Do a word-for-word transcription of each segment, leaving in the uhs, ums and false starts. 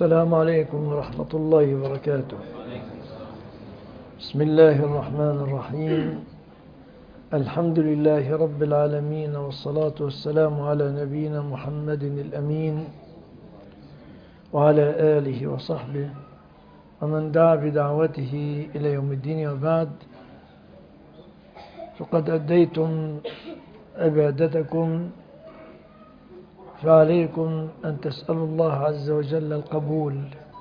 السلام عليكم ورحمة الله وبركاته. بسم الله الرحمن الرحيم. الحمد لله رب العالمين، والصلاة والسلام على نبينا محمد الأمين وعلى آله وصحبه ومن دعا بدعوته إلى يوم الدين، وبعد، فقد أديتم عبادتكم، فعليكم أن تسألوا الله عز وجل القبول.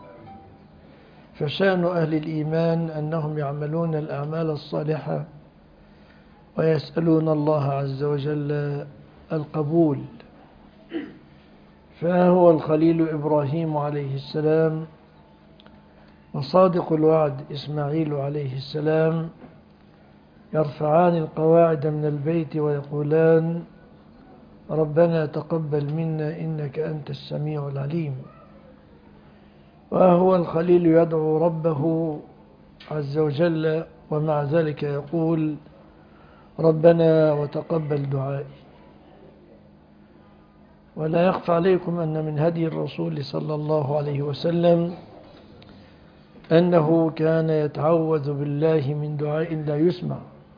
فشأن أهل الإيمان أنهم يعملون الأعمال الصالحة ويسألون الله عز وجل القبول. فهو الخليل إبراهيم عليه السلام وصادق الوعد إسماعيل عليه السلام يرفعان القواعد من البيت ويقولان: ربنا تقبل منا إنك أنت السميع العليم. وهو الخليل يدعو ربه عز وجل، ومع ذلك يقول: ربنا وتقبل دعائي. ولا يخفى عليكم أن من هدي الرسول صلى الله عليه وسلم أنه كان يتعوذ بالله من دعاء لا يسمع: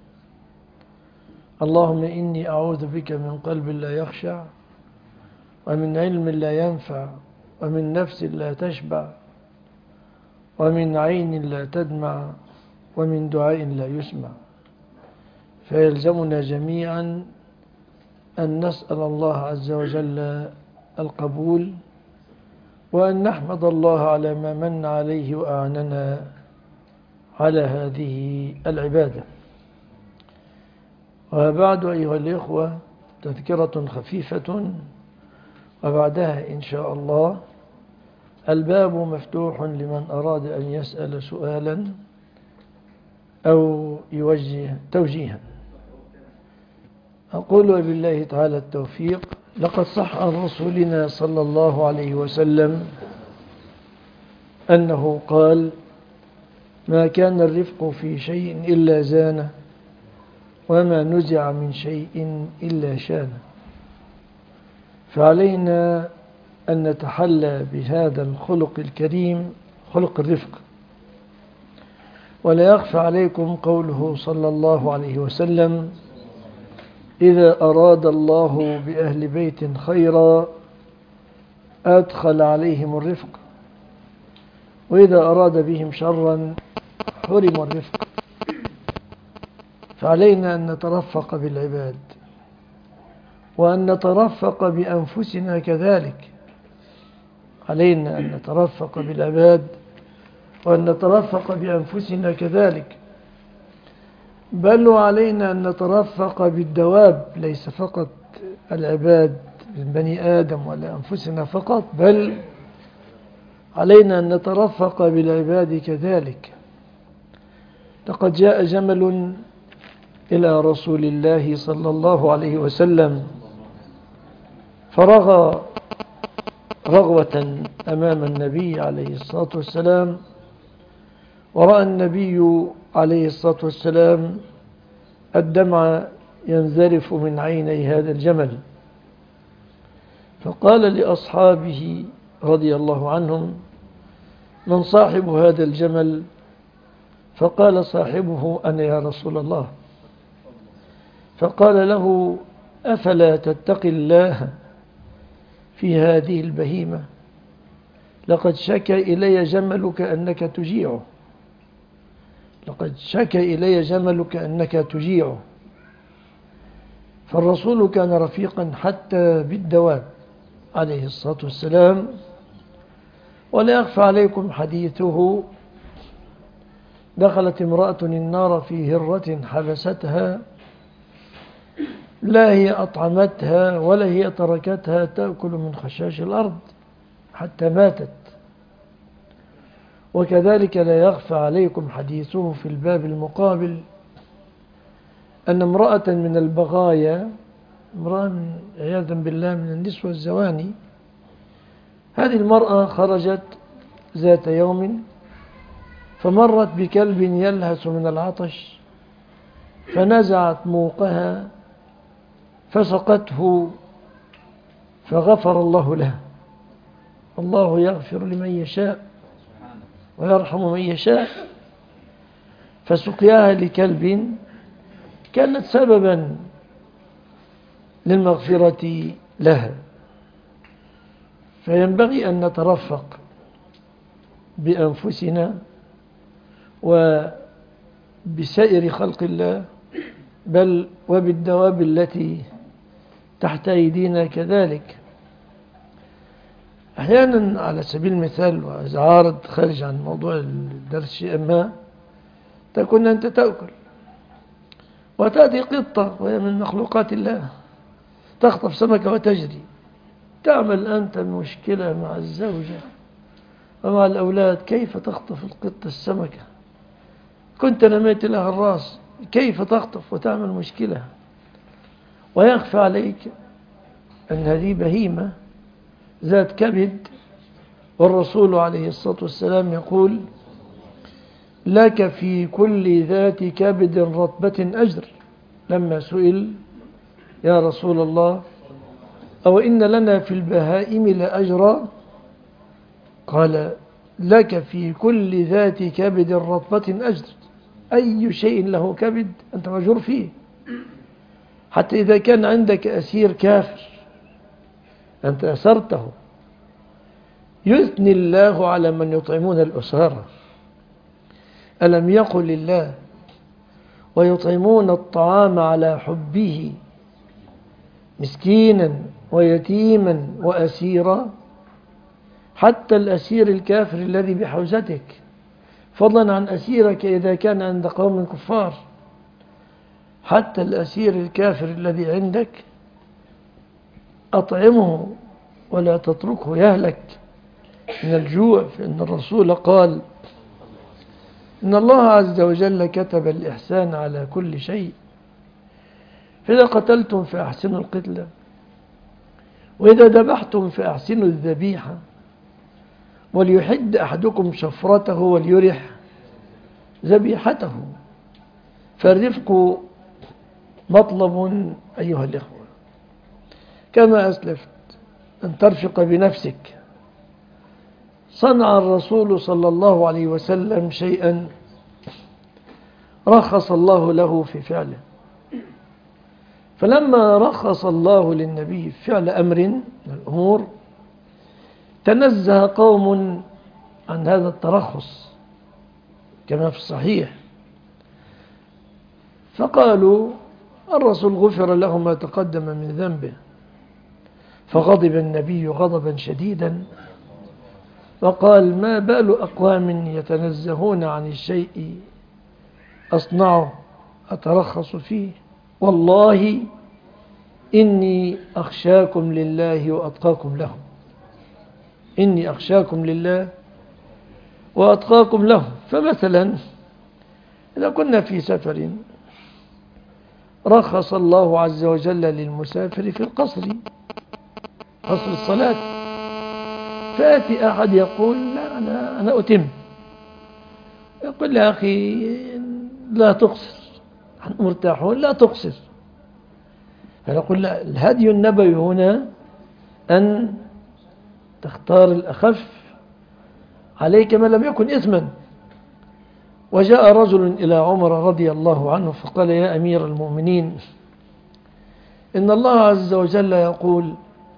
اللهم إني أعوذ بك من قلب لا يخشع، ومن علم لا ينفع، ومن نفس لا تشبع، ومن عين لا تدمع، ومن دعاء لا يسمع. فيلزمنا جميعا أن نسأل الله عز وجل القبول، وأن نحمد الله على ما من عليه وأعننا على هذه العبادة. وبعد، أيها الإخوة، تذكرة خفيفة، وبعدها إن شاء الله الباب مفتوح لمن أراد أن يسأل سؤالا أو يوجه توجيها. أقول وبالله تعالى التوفيق. لقد صح عن رسولنا صلى الله عليه وسلم أنه قال: ما كان الرفق في شيء إلا زانه، وما نزع من شيء إلا شانه. فعلينا أن نتحلى بهذا الخلق الكريم، خلق الرفق. ولا يخفى عليكم قوله صلى الله عليه وسلم: إذا أراد الله بأهل بيت خيرا أدخل عليهم الرفق، وإذا أراد بهم شرا حرم الرفق. فعلينا أن نترفق بالعباد، وأن نترفق بأنفسنا كذلك. علينا أن نترفق بالعباد وأن نترفق بأنفسنا كذلك، بل وعلينا أن نترفق بالدواب، ليس فقط العباد من بني آدم ولا أنفسنا فقط، بل علينا أن نترفق بالعباد كذلك. لقد جاء جمل إلى رسول الله صلى الله عليه وسلم فرغى رغوة أمام النبي عليه الصلاة والسلام، ورأى النبي عليه الصلاة والسلام الدمع ينزرف من عيني هذا الجمل، فقال لأصحابه رضي الله عنهم: من صاحب هذا الجمل؟ فقال صاحبه: أنا يا رسول الله. فقال له: أفلا تتقي الله في هذه البهيمة؟ لقد شكى إلي جملك أنك تجيعه، لقد شكى إلي جملك أنك تجيعه. فالرسول كان رفيقا حتى بالدواب عليه الصلاة والسلام. ولا يخفى عليكم حديثه: دخلت امرأة النار في هرة حبستها، لا هي أطعمتها ولا هي تركتها تأكل من خشاش الأرض حتى ماتت. وكذلك لا يخفى عليكم حديثه في الباب المقابل أن امرأة من البغايا، امرأة من عياذا بالله من النسوة الزواني، هذه المرأة خرجت ذات يوم فمرت بكلب يلهث من العطش، فنزعت موقها فسقته فغفر الله لها. الله يغفر لمن يشاء ويرحم من يشاء. فسقياها لكلب كانت سببا للمغفرة لها. فينبغي أن نترفق بأنفسنا وبسائر خلق الله، بل وبالدواب التي تحت أيدينا كذلك. أحيانا على سبيل المثال، وإذا عارض خارج عن موضوع الدرس شيئا ما، تكون أنت تأكل وتأتي قطة وهي من مخلوقات الله تخطف سمكة وتجري، تعمل أنت مشكلة مع الزوجة ومع الأولاد، كيف تخطف القطة السمكة؟ كنت نميت لها الرأس، كيف تخطف وتعمل مشكلة؟ ويخفى عليك أن هذه بهيمة ذات كبد، والرسول عليه الصلاة والسلام يقول: لك في كل ذات كبد رطبة أجر. لما سئل: يا رسول الله، أو إن لنا في البهائم لأجرا؟ قال: لك في كل ذات كبد رطبة أجر. أي شيء له كبد أنت مأجور فيه، حتى إذا كان عندك أسير كافر أنت أسرته، يثني الله على من يطعمون الأسارة. ألم يقل الله: ويطعمون الطعام على حبه مسكينا ويتيما وأسيرا؟ حتى الأسير الكافر الذي بحوزتك، فضلا عن أسيرك إذا كان عند قوم كفار، حتى الأسير الكافر الذي عندك أطعمه ولا تتركه يهلك من الجوع. فإن الرسول قال: إن الله عز وجل كتب الإحسان على كل شيء، فإذا قتلتم فأحسنوا القتلة، وإذا ذبحتم فأحسنوا الذبيحة، وليحد أحدكم شفرته وليرح ذبيحته. فالرفق مطلب أيها الإخوة، كما أسلفت أن ترفق بنفسك. صنع الرسول صلى الله عليه وسلم شيئا رخص الله له في فعله، فلما رخص الله للنبي في فعل أمر من الأمور، تنزه قوم عن هذا الترخص كما في الصحيح، فقالوا: الرسول غفر له ما تقدم من ذنبه. فغضب النبي غضبا شديدا وقال: ما بال أقوام يتنزهون عن الشيء أصنعه أترخص فيه؟ والله إني أخشاكم لله وأتقاكم له. إني أخشاكم لله وأتقاكم له. فمثلا إذا كنا في سفر، رخص الله عز وجل للمسافر في القصر، قصر الصلاة، فأتي أحد يقول: لا أنا, أنا أتم. يقول: يا أخي لا تقصر، نحن مرتاحون، لا تقصر. فنقول: لا، الهدي النبوي هنا أن تختار الأخف عليك ما لم يكن إثما. وجاء رجل إلى عمر رضي الله عنه فقال: يا أمير المؤمنين، إن الله عز وجل يقول: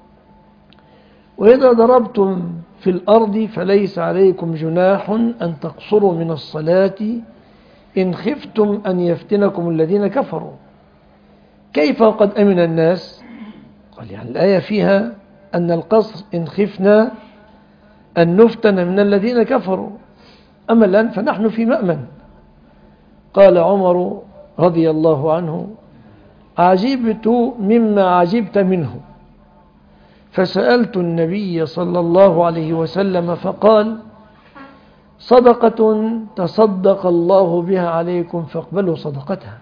وإذا ضربتم في الأرض فليس عليكم جناح أن تقصروا من الصلاة إن خفتم أن يفتنكم الذين كفروا. كيف وقد أمن الناس؟ قال: يعني الآية فيها أن القصر إن خفنا أن نفتن من الذين كفروا، أما الآن فنحن في مأمن. قال عمر رضي الله عنه: عجبت مما عجبت منه، فسألت النبي صلى الله عليه وسلم فقال: صدقة تصدق الله بها عليكم فاقبلوا صدقتها.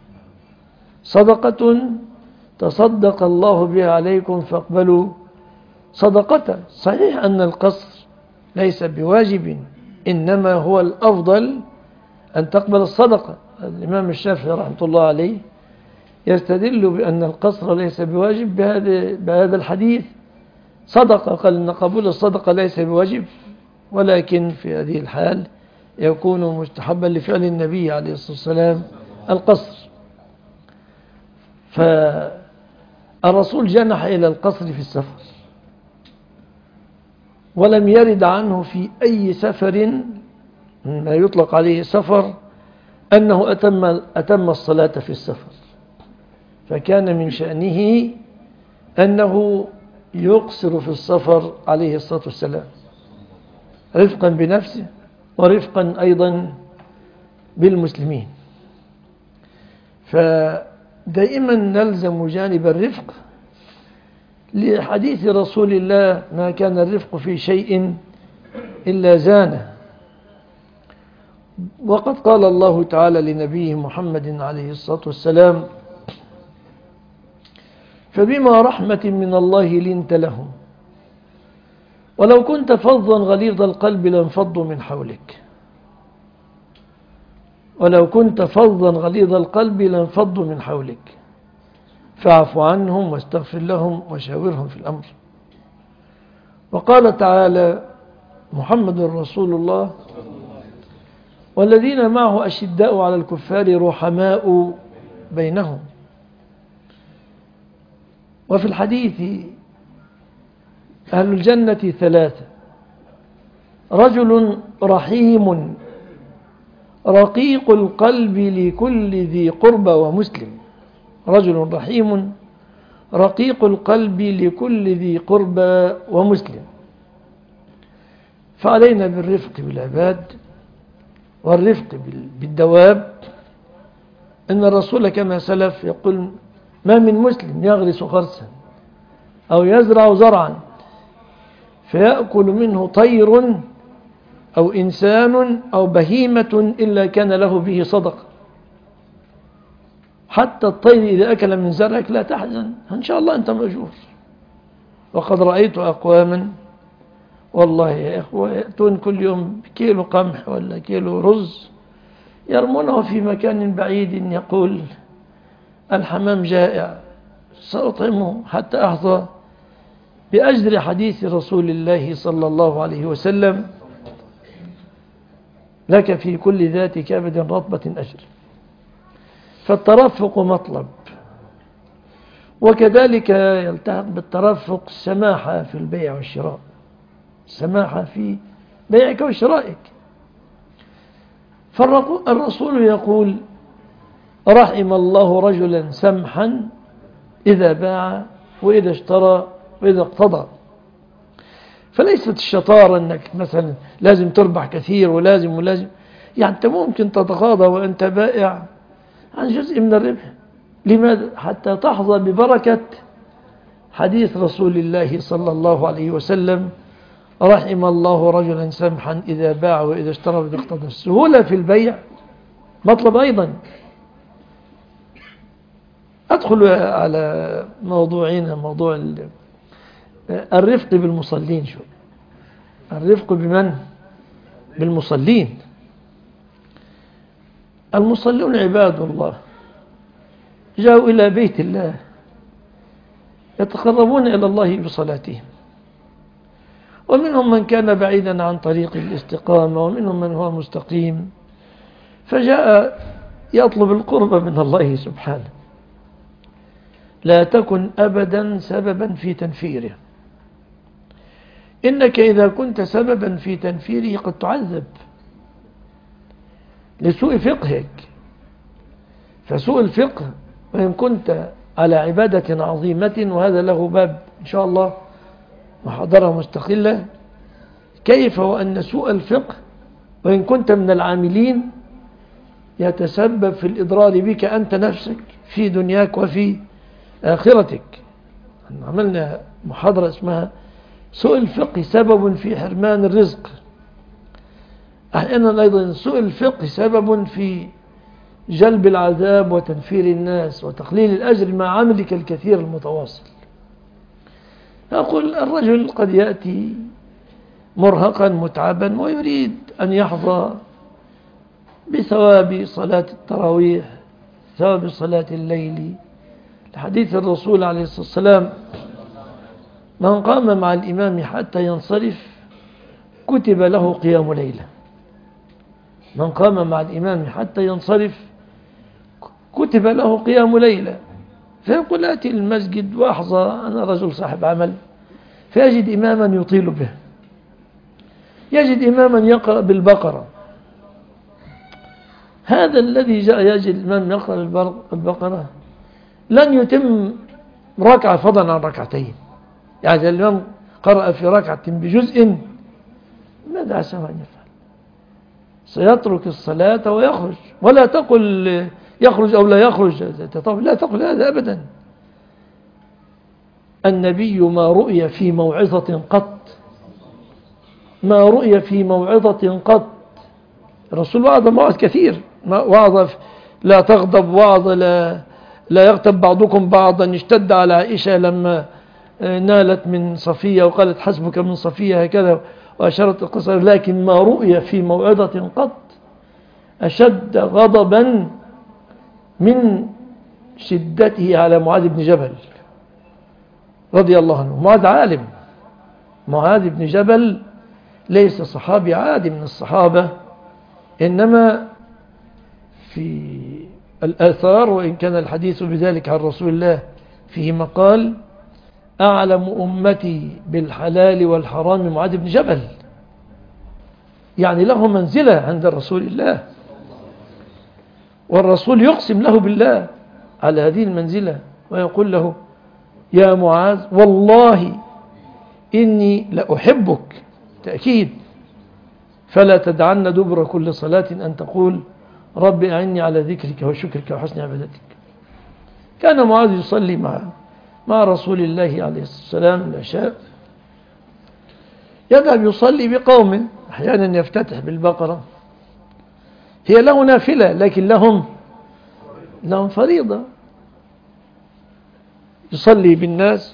صدقة تصدق الله بها عليكم فاقبلوا صدقتها. صحيح أن القصر ليس بواجب، إنما هو الأفضل أن تقبل الصدقة. الإمام الشافعي رحمة الله عليه يستدل بأن القصر ليس بواجب بهذا بهذا الحديث: صدقة، قال إن قبول الصدقة ليس بواجب، ولكن في هذه الحال يكون مستحبا لفعل النبي عليه الصلاة والسلام القصر. فالرسول جنح إلى القصر في السفر، ولم يرد عنه في أي سفر ما يطلق عليه سفر أنه أتم, أتم الصلاة في السفر، فكان من شأنه أنه يقصر في السفر عليه الصلاة والسلام، رفقا بنفسه ورفقا أيضا بالمسلمين. فدائما نلزم جانب الرفق لحديث رسول الله: ما كان الرفق في شيء إلا زانه. وقد قال الله تعالى لنبيه محمد عليه الصلاة والسلام: فبما رحمة من الله لنت لهم ولو كنت فظا غليظ القلب لانفضوا من حولك ولو كنت فظا غليظ القلب لانفضوا من حولك فاعف عنهم واستغفر لهم وشاورهم في الأمر. وقال تعالى: محمد رسول الله والذين معه أشداء على الكفار رحماء بينهم. وفي الحديث: أهل الجنة ثلاثة: رجل رحيم رقيق القلب لكل ذي قربى ومسلم. رجل رحيم رقيق القلب لكل ذي قربى ومسلم. فعلينا بالرفق بالعباد والرفق بالدواب. إن الرسول كما سلف يقول: ما من مسلم يغرس غرسا أو يزرع زرعا فيأكل منه طير أو إنسان أو بهيمة إلا كان له به صدقة. حتى الطير إذا أكل من زرعك لا تحزن، إن شاء الله أنت مأجور. وقد رأيت أقواما والله يا إخوة يأتون كل يوم كيلو قمح ولا كيلو رز يرمونه في مكان بعيد، يقول: الحمام جائع سأطعمه حتى أحظى بأجر حديث رسول الله صلى الله عليه وسلم: لك في كل ذات كبد رطبة أجر. فالترفق مطلب، وكذلك يلتحق بالترفق السماحة في البيع والشراء، السماحة في بيعك وشرائك. فالرسول يقول: رحم الله رجلا سمحا إذا باع وإذا اشترى وإذا اقتضى. فليست الشطارة أنك مثلا لازم تربح كثير ولازم ولازم، يعني أنت ممكن تتغاضى وأنت بائع عن جزء من الربح. لماذا؟ حتى تحظى ببركة حديث رسول الله صلى الله عليه وسلم: رحم الله رجلا سمحا إذا باع وإذا اشترى وإذا اقتضى. السهولة في البيع مطلب أيضا. أدخل على موضوعنا، موضوع الرفق بالمصلين. شو الرفق بمن؟ بالمصلين. المصلون عباد الله جاءوا إلى بيت الله يتقربون إلى الله بصلاتهم، ومنهم من كان بعيدا عن طريق الاستقامة ومنهم من هو مستقيم، فجاء يطلب القرب من الله سبحانه. لا تكن أبدا سببا في تنفيره، إنك إذا كنت سببا في تنفيره قد تعذب لسوء فقهك. فسوء الفقه وإن كنت على عبادة عظيمة، وهذا له باب إن شاء الله محاضرة مستقلة، كيف وأن سوء الفقه وإن كنت من العاملين يتسبب في الإضرار بك أنت نفسك في دنياك وفي آخرتك. عملنا محاضرة اسمها سوء الفقه سبب في حرمان الرزق. أحيانا أيضا سوء الفقه سبب في جلب العذاب وتنفير الناس وتقليل الأجر مع عملك الكثير المتواصل. أقول: الرجل قد يأتي مرهقا متعبا ويريد أن يحظى بثواب صلاة التراويح، ثواب صلاة الليل، لحديث الرسول عليه الصلاة والسلام: من قام مع الإمام حتى ينصرف كتب له قيام ليلة. من قام مع الإمام حتى ينصرف كتب له قيام ليلة. فيقول آتي المسجد وأحظى أنا رجل صاحب عمل، فيجد إماما يطيل به، يجد إماما يقرأ بالبقرة. هذا الذي جاء يجد الإمام يقرأ بالبقرة لن يتم ركعة فضلا عن ركعتين. يعني الإمام قرأ في ركعة بجزء، ماذا سوف يفعل؟ سيترك الصلاة ويخرج. ولا تقل يخرج أو لا يخرج، لا تقل هذا أبدا. النبي ما رؤي في موعظة قط، ما رؤي في موعظة قط. الرسول وعظ مواعظ كثير، وعظ لا تغضب، وعظ لا, لا يغتب بعضكم بعضا، اشتد على عائشة لما نالت من صفية وقالت حسبك من صفية هكذا وأشارت القصر. لكن ما رؤي في موعظة قط أشد غضبا من شدته على معاذ بن جبل رضي الله عنه. معاذ عالم، معاذ بن جبل ليس صحابي عادي من الصحابة، إنما في الآثار، وإن كان الحديث بذلك عن رسول الله فيه مقال، أعلم أمتي بالحلال والحرام معاذ بن جبل. يعني له منزلة عند رسول الله، والرسول يقسم له بالله على هذه المنزلة ويقول له يا معاذ والله إني لأحبك تأكيد، فلا تدعن دبر كل صلاة أن تقول رب أعني على ذكرك وشكرك وحسن عبادتك. كان معاذ يصلي مع مع رسول الله عليه الصلاة والسلام العشاء، يذهب يصلي بقوم، أحيانا يفتتح بالبقرة، هي له نافلة لكن لهم لهم فريضة، يصلي بالناس.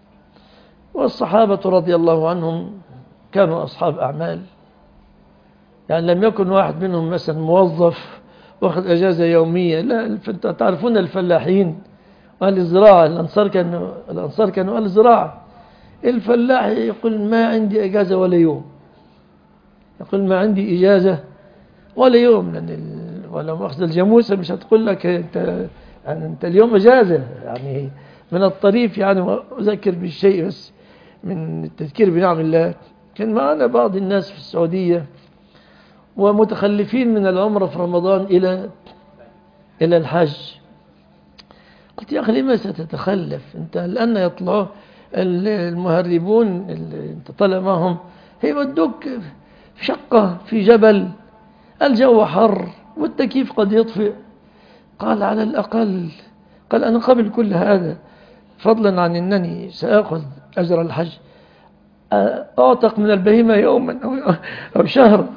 والصحابة رضي الله عنهم كانوا أصحاب أعمال، يعني لم يكن واحد منهم مثلا موظف واخذ أجازة يومية، لا. تعرفون الفلاحين وأهل الزراعة، الأنصار كانوا الأنصار كانوا أهل الزراعة. الفلاح يقول ما عندي أجازة ولا يوم، يقول ما عندي إجازة ولا يوم، لأن ولا مؤاخذة الجاموسة مش هتقول لك أنت يعني أنت اليوم أجازة. يعني من الطريف يعني أذكر بالشيء بس من التذكير بنعم الله. كان معنا بعض الناس في السعودية ومتخلفين من العمرة في رمضان إلى إلى الحج. قلت يا أخي لما ستتخلف أنت؟ الآن يطلعوا المهربون اللي أنت طالع معهم هيودوك في شقة في جبل، الجو حر والتكييف قد يطفئ. قال على الأقل، قال أنا قبل كل هذا فضلا عن أنني سأخذ أجر الحج أعتق من البهيمة يوما أو, أو شهر.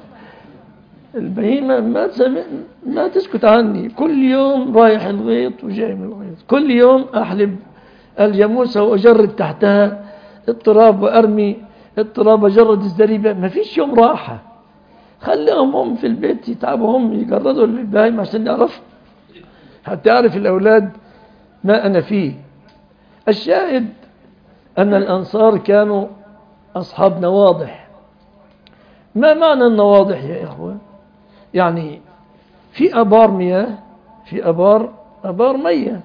البهيمة ما, ما تسكت عني، كل يوم رايح الغيط وجاي من الغيط، كل يوم أحلب الجاموسة وأجرد تحتها التراب وأرمي التراب وأجرد الزريبة، ما فيش يوم راحة. خليهم هم في البيت يتعبوا، هم يجردوا البهيمة عشان يعرف حتى يعرف الأولاد ما أنا فيه. الشاهد أن الأنصار كانوا أصحاب نواضح. ما معنى النواضح يا إخوة؟ يعني في أبار مياه، في أبار أبار مياه،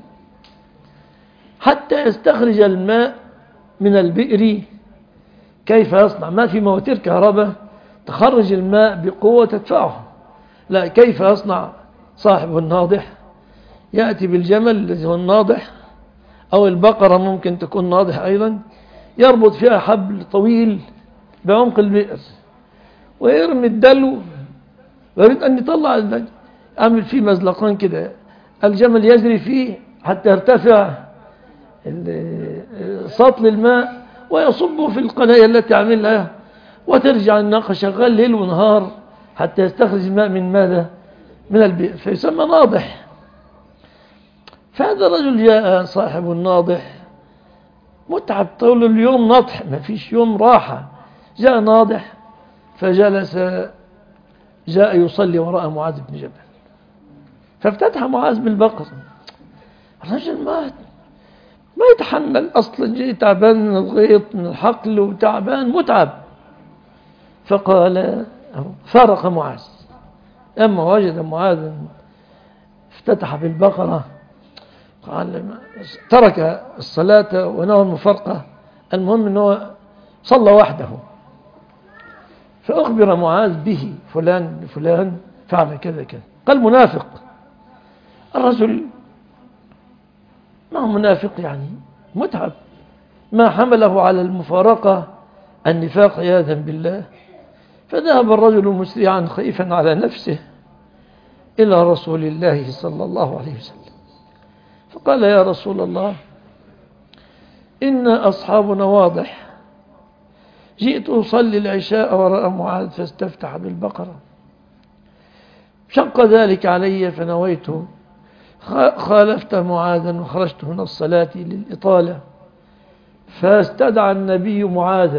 حتى يستخرج الماء من البئر كيف يصنع؟ ما في مواتير كهرباء تخرج الماء بقوة تدفعه، لا. كيف يصنع صاحب الناضح؟ يأتي بالجمل الذي هو الناضح، أو البقرة ممكن تكون ناضح أيضا، يربط فيها حبل طويل بعمق البئر ويرمي الدلو، ويريد أن يطلع الدلو، أعمل فيه مزلقان كده، الجمل يجري فيه حتى يرتفع سطل الماء ويصبه في القناة التي عملها، وترجع الناقة شغال ليل ونهار حتى يستخرج الماء من ماذا؟ من البئر، فيسمى ناضح. فهذا الرجل جاء صاحب الناضح متعب طول اليوم نضح، ما فيش يوم راحة. جاء ناضح فجلس، جاء يصلي وراء معاذ بن جبل، فافتتح معاذ بالبقرة. الرجل مات، ما يتحمل أصلا، جاي تعبان من الغيط من الحقل وتعبان متعب. فقال فارق معاذ. أما وجد معاذ افتتح بالبقرة، قال ترك الصلاة ونوى المفارقة، المهم أنه صلى وحده. فأخبر معاذ به، فلان فلان فعل كذا كذا. قال منافق. الرجل ما هو منافق يعني متعب، ما حمله على المفارقة النفاق عياذا بالله. فذهب الرجل مسرعا خائفا على نفسه إلى رسول الله صلى الله عليه وسلم، فقال يا رسول الله إن أصحابنا واضح، جئت أصلي العشاء وراء معاذ فاستفتح بالبقرة، شق ذلك علي فنويت، خالفت معاذا وخرجت من الصلاة للإطالة، فاستدعى النبي معاذا،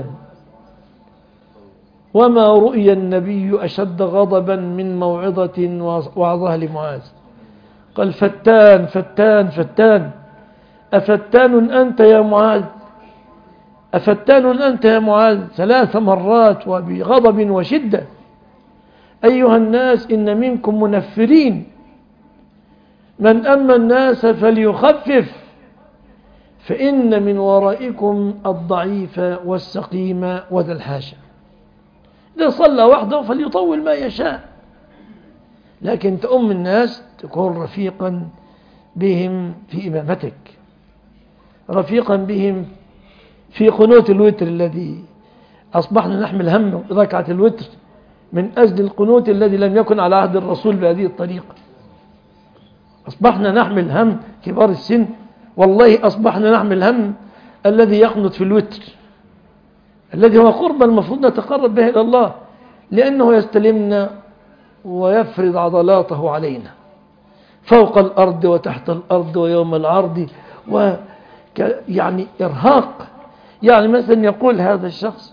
وما رؤي النبي أشد غضبا من موعظة وعظها لمعاذ. قال فتان فتان فتان، أفتان أنت يا معاذ، أفتان أنت يا معاذ، ثلاث مرات وبغضب وشدة. أيها الناس إن منكم منفرين، من أما الناس فليخفف، فإن من ورائكم الضعيف والسقيم وذا الحاجة. إذا صلى وحده فليطول ما يشاء، لكن تؤم الناس تكون رفيقا بهم في إمامتك، رفيقا بهم في قنوت الوتر الذي أصبحنا نحمل هم ركعة الوتر من أجل القنوت الذي لم يكن على عهد الرسول بهذه الطريقة. أصبحنا نحمل هم كبار السن، والله أصبحنا نحمل هم الذي يقنط في الوتر، الذي هو قرب المفروض نتقرب به إلى الله، لأنه يستلمنا ويفرض عضلاته علينا فوق الأرض وتحت الأرض ويوم العرض، ويعني إرهاق. يعني مثلا يقول هذا الشخص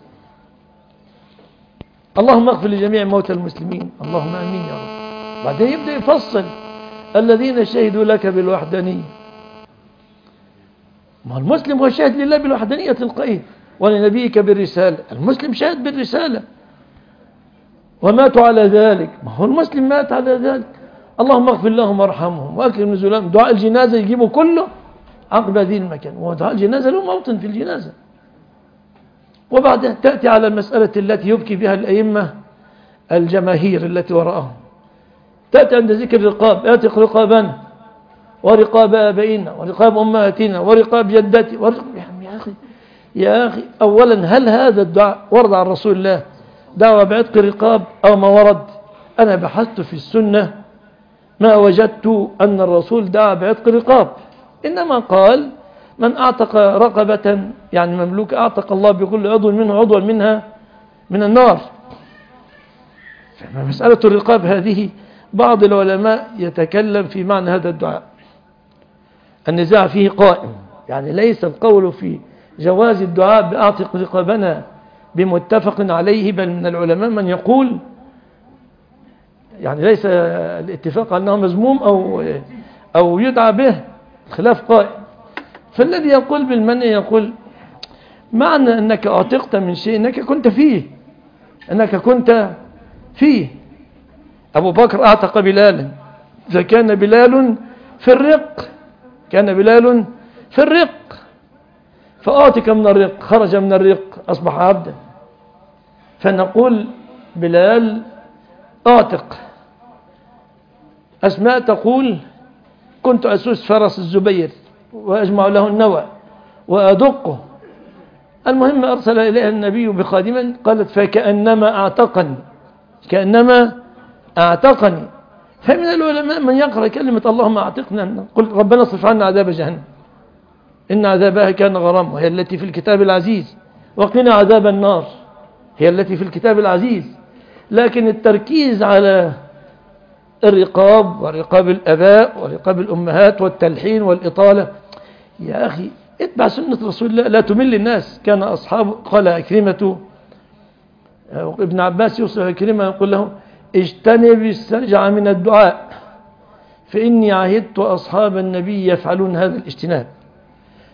اللهم اغفر لجميع موتى المسلمين، اللهم آمين يا رب. بعدين يبدأ يفصل الذين شهدوا لك بالوحدانية. ما المسلم هو شاهد لله بالوحدانية تلقائه، ولنبيك بالرسالة. المسلم شاهد بالرسالة وماتوا على ذلك، ما هو المسلم مات على ذلك. اللهم اغفر لهم وارحمهم واكرم نزلهم. دعاء الجنازة يجيبه كله عقب هذه المكان، ودعاء الجنازة له موطن في الجنازة. وبعدها تأتي على المسألة التي يبكي بها الأئمة الجماهير التي وراءهم، تأتي عند ذكر الرقاب، يأتي رقابنا ورقاب آبائنا ورقاب أمهاتنا ورقاب جدتي ورقاب... يا أخي يا أخي أولا هل هذا الدعاء ورد عن رسول الله دعوة بعتق الرقاب أو ما ورد؟ أنا بحثت في السنة ما وجدت أن الرسول دعا بعتق الرقاب، إنما قال من أعتق رقبة يعني مملوك أعتق الله بكل عضو منه عضوا منها من النار. فمسألة الرقاب هذه بعض العلماء يتكلم في معنى هذا الدعاء، النزاع فيه قائم، يعني ليس القول في جواز الدعاء بأعتق رقابنا بمتفق عليه، بل من العلماء من يقول يعني ليس الاتفاق أنه مذموم أو أو يدعى به، خلاف قائم. فالذي يقول بالمنع يقول معنى أنك أعتقت من شيء أنك كنت فيه، أنك كنت فيه. أبو بكر أعتق بلالا، فكان بلال في الرق، كان بلال في الرق فأعتق من الرق، خرج من الرق أصبح عبدا، فنقول بلال أعتق. أسماء تقول كنت أسوس فرس الزبير وأجمع له النوى وأدقه. المهم أرسل إليها النبي بخادما، قالت فكأنما أعتقني، كأنما أعتقني. فمن العلماء من يقرأ كلمة اللهم أعتقنا قل ربنا اصرف عنا عذاب جهنم إن عذابها كان غراما، وهي التي في الكتاب العزيز، وقنا عذاب النار هي التي في الكتاب العزيز. لكن التركيز على الرقاب ورقاب الأباء ورقاب الأمهات والتلحين والإطالة، يا أخي اتبع سنة رسول الله لا تمل الناس. كان أصحاب قال أكرمة ابن عباس يوصف أكرمة يقول له اجتنب السجع من الدعاء فإني عهدت أصحاب النبي يفعلون هذا الاجتناب.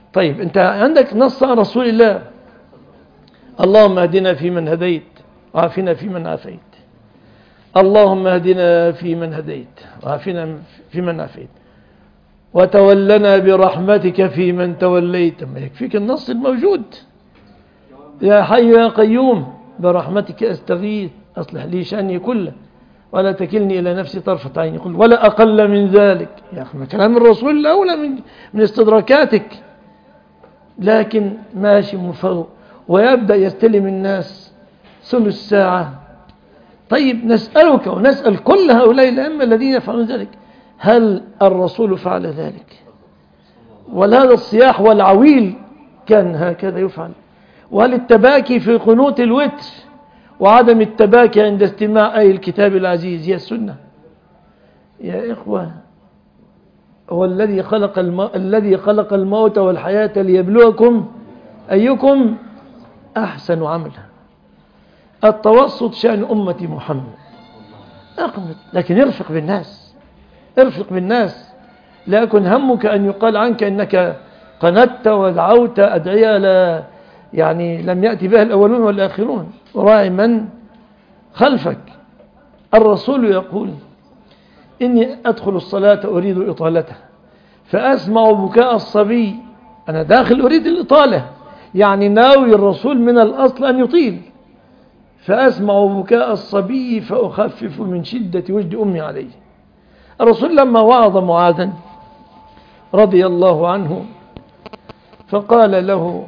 طيب أنت عندك نص عن رسول الله: اللهم اهدنا فيمن هديت وعافنا فيمن عافيت، اللهم اهدنا فيمن هديت وعافنا فيمن عافيت، وتولنا برحمتك فيمن توليت. ما يكفيك النص الموجود: يا حي يا قيوم برحمتك استغيث أصلح لي شأني كله ولا تكلني إلى نفسي طرفة عين، يقول ولا أقل من ذلك. يا أخي كلام الرسول الأولى من, من استدراكاتك، لكن ماشي مفوق ويبدأ يستلم الناس ثلث ساعة. طيب نسألك ونسأل كل هؤلاء الأئمة الذين يفعلون ذلك: هل الرسول فعل ذلك؟ وهذا الصياح والعويل كان هكذا يفعل؟ وهل التباكي في قنوت الوتر وعدم التباكي عند استماع أي الكتاب العزيز هي السنة؟ يا إخوة، هو الذي خلق الم... الذي خلق الموت والحياة ليبلوكم أيكم أحسن عملا. التوسط شأن أمة محمد، أقمت، لكن ارفق بالناس، ارفق بالناس. لا يكن همك أن يقال عنك إنك قنت ودعوت أدعية لا يعني لم يأتي بها الأولون والآخرون، وراعي من خلفك. الرسول يقول: إني أدخل الصلاة أريد إطالتها فأسمع بكاء الصبي. أنا داخل أريد الإطالة، يعني ناوي الرسول من الأصل أن يطيل. فأسمع بكاء الصبي فأخفف من شدة وجد أمي عليه. الرسول لما وعظ معاذا رضي الله عنه فقال له: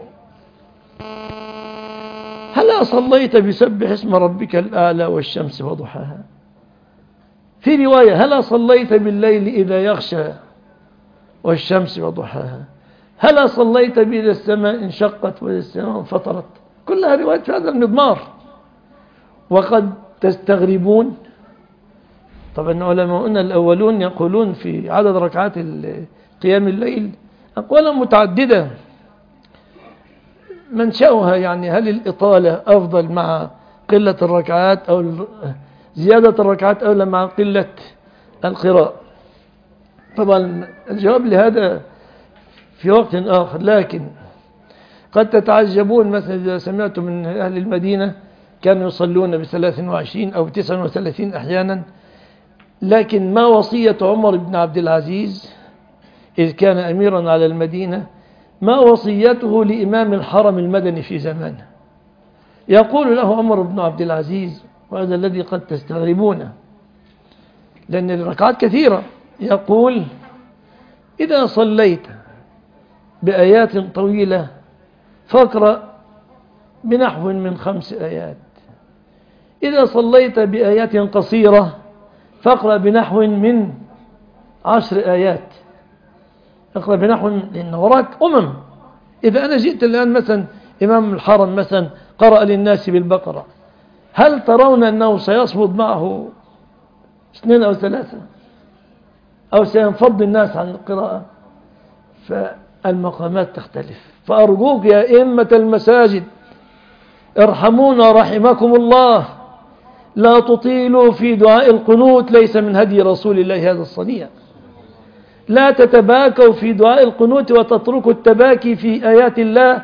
هل صليت بسبح اسم ربك الأعلى والشمس وضحاها؟ في رواية: هل صليت بالليل إذا يغشى والشمس وضحاها؟ هل صليت بإذا السماء انشقت وإذا السماء انفطرت؟ كلها روايات في هذا المضمار. وقد تستغربون، طبعا علماؤنا الأولون يقولون في عدد ركعات قيام الليل أقوالا متعددة منشأها، يعني هل الإطالة أفضل مع قلة الركعات أو زيادة الركعات أولى مع قلة القراءة؟ طبعا الجواب لهذا في وقت آخر، لكن قد تتعجبون مثلا إذا سمعتم من أهل المدينة كانوا يصلون بثلاث وعشرين أو تسع وثلاثين أحيانا، لكن ما وصية عمر بن عبد العزيز إذ كان أميرا على المدينة، ما وصيته لإمام الحرم المدني في زمانه؟ يقول له عمر بن عبد العزيز، وهذا الذي قد تستغربونه لأن الركعات كثيرة، يقول: إذا صليت بآيات طويلة فاقرأ بنحو من خمس آيات، إذا صليت بآيات قصيرة فاقرأ بنحو من عشر آيات. اقرأ بنحو، لأن وراك أمم. إذا أنا جئت الآن مثلا إمام الحرم مثلا قرأ للناس بالبقرة، هل ترون أنه سيصمد معه اثنين أو ثلاثة أو سينفض الناس عن القراءة؟ فالمقامات تختلف. فأرجوك يا أئمة المساجد ارحمونا رحمكم الله، لا تطيلوا في دعاء القنوت، ليس من هدي رسول الله هذا الصنيع. لا تتباكوا في دعاء القنوت وتتركوا التباكي في آيات الله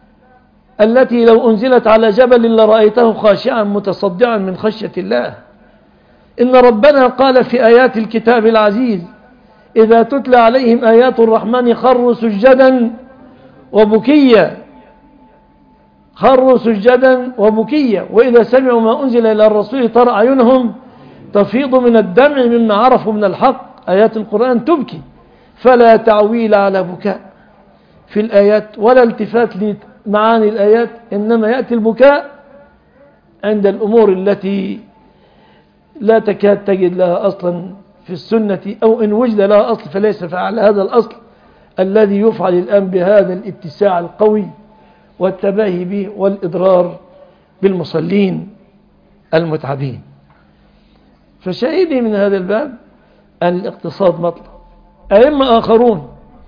التي لو أنزلت على جبل لرأيته خاشعا متصدعا من خشية الله. إن ربنا قال في آيات الكتاب العزيز: إذا تتلى عليهم آيات الرحمن خروا سجدا وبكيا، خروا سجدا وبكيا، وإذا سمعوا ما أنزل إلى الرسول ترى أعينهم تفيض من الدمع مما عرفوا من الحق. آيات القرآن تبكي، فلا تعويل على بكاء في الآيات ولا التفات لمعاني الآيات، إنما يأتي البكاء عند الأمور التي لا تكاد تجد لها أصلا في السنة، أو إن وجد لها أصل فليس فعل هذا الأصل الذي يفعل الآن بهذا الاتساع القوي والتباهي به والإضرار بالمصلين المتعبين. فشاهدي من هذا الباب أن الاقتصاد مطلب. أئمة آخرون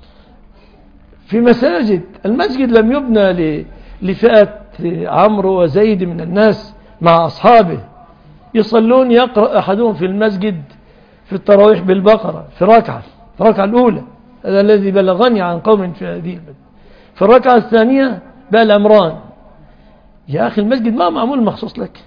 في مساجد، المسجد لم يبنى لفئة عمرو وزيد من الناس مع أصحابه يصلون، يقرأ أحدهم في المسجد في التراويح بالبقرة في ركعة في ركعة الأولى. هذا الذي بلغني عن قوم في هذه البلد. في الركعة الثانية بقى الأمران. يا أخي المسجد ما معمول مخصوص لك،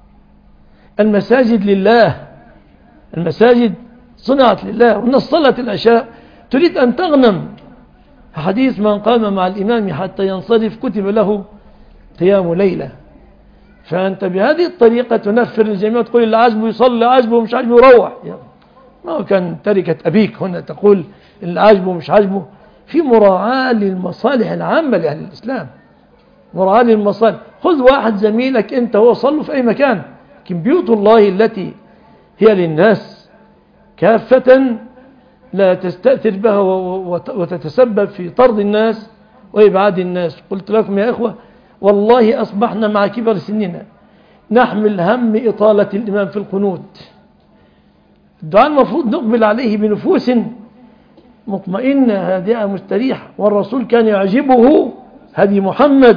المساجد لله، المساجد صنعت لله، والناس صلت العشاء تريد أن تغنم. حديث من قام مع الإمام حتى ينصرف كتب له قيام ليلة. فأنت بهذه الطريقة تنفر الجميع، تقول اللي عجبه يصلي، عجبه مش عجبه يروح. ما هو كان تركة أبيك هنا تقول اللي عجبه مش عجبه. في مراعاة للمصالح العامة لأهل الإسلام، مراعاة للمصالح. خذ واحد زميلك أنت هو صلوا في أي مكان، لكن بيوت الله التي هي للناس كافة لا تستأثر بها وتتسبب في طرد الناس وإبعاد الناس. قلت لكم يا إخوة والله أصبحنا مع كبر سننا نحمل هم إطالة الإمام في القنوت. الدعاء المفروض نقبل عليه بنفوس مطمئنة هادئة مستريحة. والرسول كان يعجبه هدي محمد،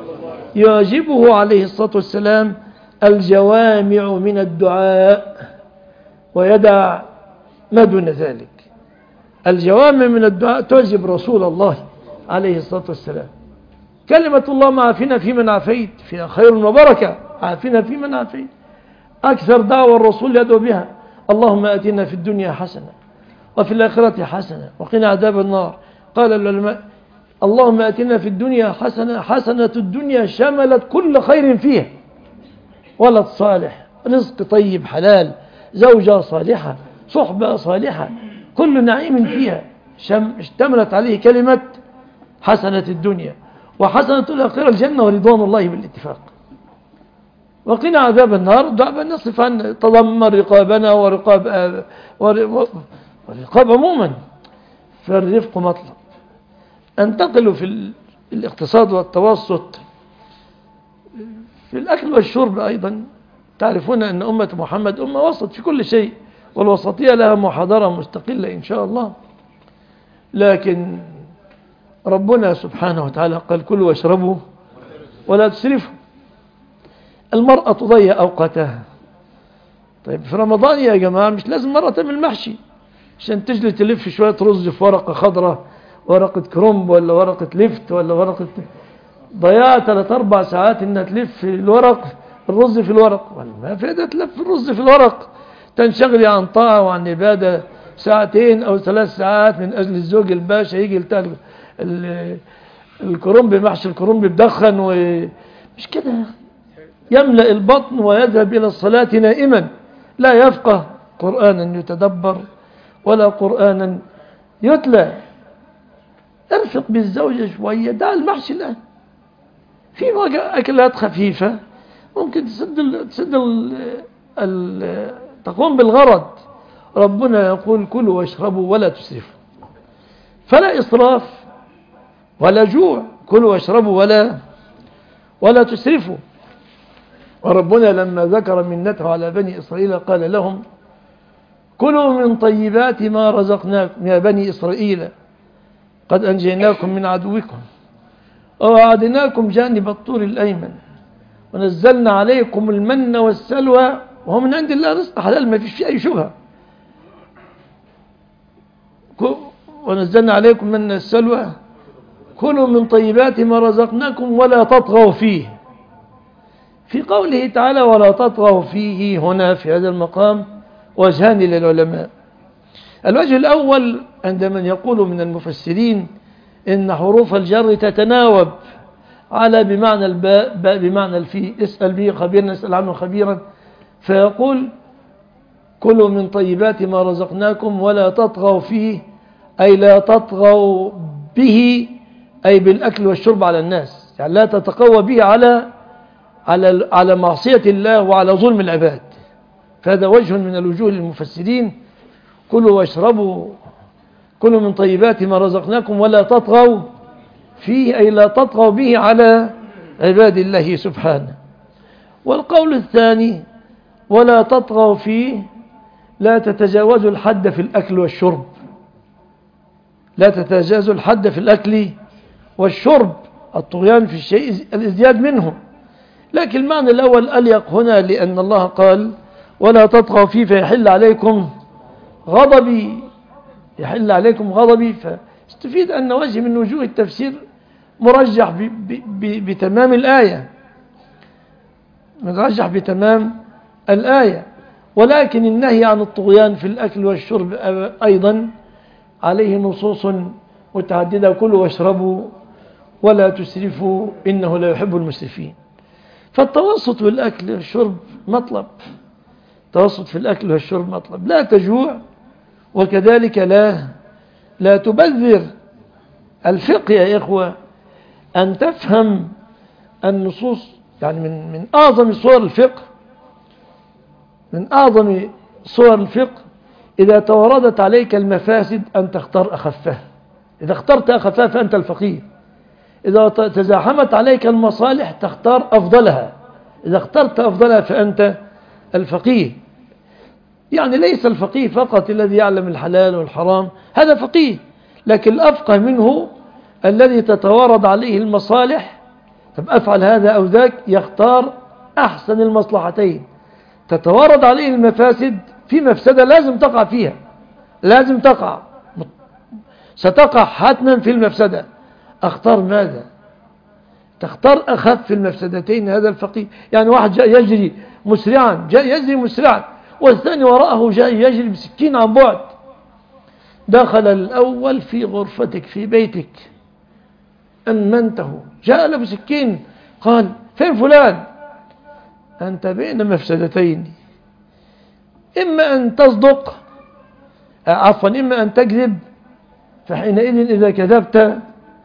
يعجبه عليه الصلاة والسلام الجوامع من الدعاء ويدع ما دون ذلك. الجوامع من الدعاء تعجب رسول الله عليه الصلاة والسلام. كلمة اللهم عافنا في من عافيت فيها خير وبركة، عافنا في من عافيت. أكثر دعوة الرسول يدعو بها اللهم آتنا في الدنيا حسنة وفي الآخرة حسنة وقنا عذاب النار. قال العلماء اللهم آتنا في الدنيا حسنة، حسنة الدنيا شملت كل خير فيها، ولد صالح، رزق طيب حلال، زوجة صالحة، صحبة صالحة، كل نعيم فيها اشتملت عليه كلمة حسنة الدنيا. وحسنة الآخرة الجنة ورضوان الله بالاتفاق. وقنا عذاب النار دعبا نصف عن تضمن رقابنا ورقاب آه ورقاب عموما. فالرفق مطلب. انتقلوا في الاقتصاد والتوسط في الأكل والشرب أيضا. تعرفون أن أمة محمد أمة وسط في كل شيء، والوسطية لها محاضرة مستقلة إن شاء الله. لكن ربنا سبحانه وتعالى قال كلوا واشربوا ولا تسرفوا. المرأة تضيع أوقاتها. طيب في رمضان يا جماعة مش لازم مرة تعمل محشي عشان تجلي تلف شوية رز في ورقة خضراء، ورقة كرنب ولا ورقة لفت ولا ورقة، ضيعت ثلاث أربع ساعات إنها تلف الورق الرز في الورق. ما فائدة تلف الرز في الورق؟ تنشغلي عن طاعة وعن عبادة ساعتين أو ثلاث ساعات من أجل الزوج الباشا يجي يلتقي الكرنب، محشي الكرنب بدخن ومش كده. يملأ البطن ويذهب إلى الصلاة نائما، لا يفقه قرآنا يتدبر ولا قرآنا يتلى. ارفق بالزوجة شوية، دع المحشي الآن. في أكلات خفيفة ممكن تسد ال تسد ال ال تقوم بالغرض. ربنا يقول كلوا واشربوا ولا تسرفوا، فلا إسراف ولا جوع. كلوا واشربوا ولا ولا تسرفوا. وربنا لما ذكر منته على بني إسرائيل قال لهم كلوا من طيبات ما رزقناكم يا بني إسرائيل قد أنجيناكم من عدوكم ووعدناكم جانب الطور الأيمن ونزلنا عليكم المن والسلوى وهو من عند الله رزق حلال ما فيش فيه أي شبهة. ونزلنا عليكم من السلوى كلوا من طيبات ما رزقناكم ولا تطغوا فيه. في قوله تعالى ولا تطغوا فيه هنا في هذا المقام وجهان للعلماء. الوجه الأول عندما يقول من المفسرين إن حروف الجر تتناوب على بمعنى الباء باء بمعنى الفي، اسأل به خبيرا اسأل عنه خبيرا. فيقول كلوا من طيبات ما رزقناكم ولا تطغوا فيه، أي لا تطغوا به أي بالأكل والشرب على الناس، يعني لا تتقوى به على على على معصية الله وعلى ظلم العباد. فهذا وجه من الوجوه للمفسرين. كلوا واشربوا، كلوا من طيبات ما رزقناكم ولا تطغوا فيه أي لا تطغوا به على عباد الله سبحانه. والقول الثاني ولا تطغوا فيه لا تتجاوزوا الحد في الأكل والشرب، لا تتجاوزوا الحد في الأكل والشرب، الطغيان في الشيء الازدياد منه. لكن المعنى الأول أليق هنا لأن الله قال ولا تطغوا فيه فيحل عليكم غضبي، يحل عليكم غضبي. فاستفيد أن وجه من وجوه التفسير مرجح ب ب ب بتمام الآية، مرجح بتمام الآية. ولكن النهي عن الطغيان في الأكل والشرب أيضا عليه نصوص متعددة: كلوا واشربوا ولا تسرفوا إنه لا يحب المسرفين. فالتوسط في الأكل والشرب مطلب، التوسط في الأكل والشرب مطلب، لا تجوع وكذلك لا لا تبذر. الفقه يا إخوة أن تفهم النصوص، يعني من من أعظم صور الفقه، من أعظم صور الفقه إذا توردت عليك المفاسد أن تختار أخفها. إذا اخترت أخفها فأنت الفقيه. إذا تزاحمت عليك المصالح تختار أفضلها. إذا اخترت أفضلها فأنت الفقيه. يعني ليس الفقيه فقط الذي يعلم الحلال والحرام، هذا فقيه، لكن الأفقه منه الذي تتوارد عليه المصالح. طب أفعل هذا أو ذاك، يختار أحسن المصلحتين. تتوارد عليه المفاسد، في مفسدة لازم تقع فيها، لازم تقع، ستقع حتما في المفسدة. أختار ماذا؟ تختار أخف المفسدتين. هذا الفقيه. يعني واحد جاء يجري مسرعا، جاء يجري مسرعا، والثاني وراءه جاء يجري بسكين عن بعد. دخل الأول في غرفتك في بيتك، أمنته، جاء له بسكين، قال: فين فلان؟ أنت بين مفسدتين، إما أن تصدق، عفوا إما أن تكذب، فحينئذ إذا كذبت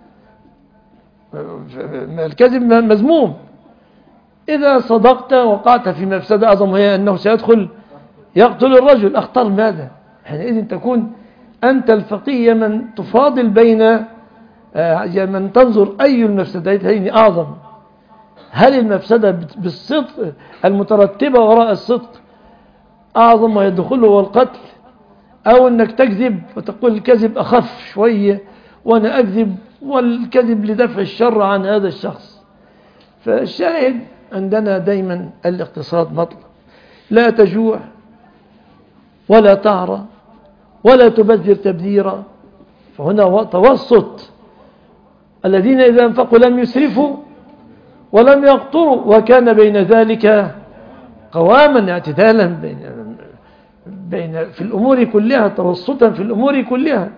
الكذب مذموم. إذا صدقت وقعت في مفسدة أعظم، وهي أنه سيدخل يقتل الرجل. أختار ماذا؟ حينئذ تكون أنت الفقيه من تفاضل بين من تنظر أي المفسدتين أعظم. هل المفسدة بالصدق المترتبة وراء الصدق أعظم ويدخله والقتل، أو أنك تكذب وتقول الكذب أخف شوية وأنا أكذب والكذب لدفع الشر عن هذا الشخص؟ فالشاهد عندنا دايما الاقتصاد مطلب. لا تجوع ولا تعرى ولا تبذر تبذيرا، فهنا توسط. الذين إذا انفقوا لم يسرفوا ولم يقتروا وكان بين ذلك قواما، اعتدالا بين بين في الأمور كلها، توسطا في الأمور كلها.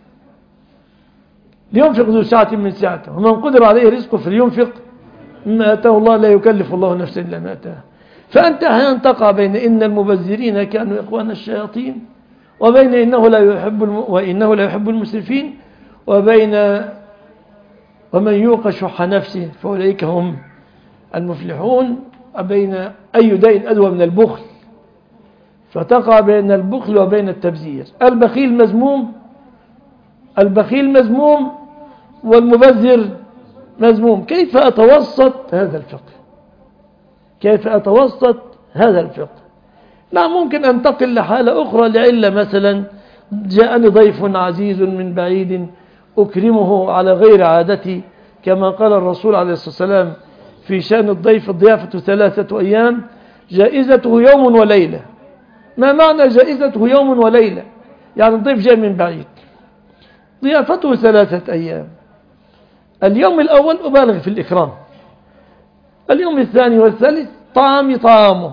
لينفق ذو سعة من سعته، ومن قدر عليه رزقه فلينفق مما آتاه الله، لا يكلف الله نفسا إلا ما آتاها. فأنت أحيانا تقع بين إن المبذرين كانوا إخوان الشياطين، وبين إنه لا يحب الم... وإنه لا يحب المسرفين، وبين ومن يوق شح نفسه فأولئك هم المفلحون، وبين أي دين أدوى من البخل، فتقع بين البخل وبين التبذير. البخيل مذموم، البخيل مذموم والمبذر مذموم. كيف أتوسط هذا الفقه؟ كيف أتوسط هذا الفقه؟ نعم، ممكن أنتقل لحالة أخرى، لعلة مثلا جاءني ضيف عزيز من بعيد أكرمه على غير عادتي، كما قال الرسول عليه الصلاة والسلام في شأن الضيف: الضيافة ثلاثة أيام جائزته يوم وليلة. ما معنى جائزته يوم وليلة؟ يعني الضيف جاء من بعيد، ضيافته ثلاثة أيام. اليوم الأول أبالغ في الإكرام، اليوم الثاني والثالث طعامي طعامه.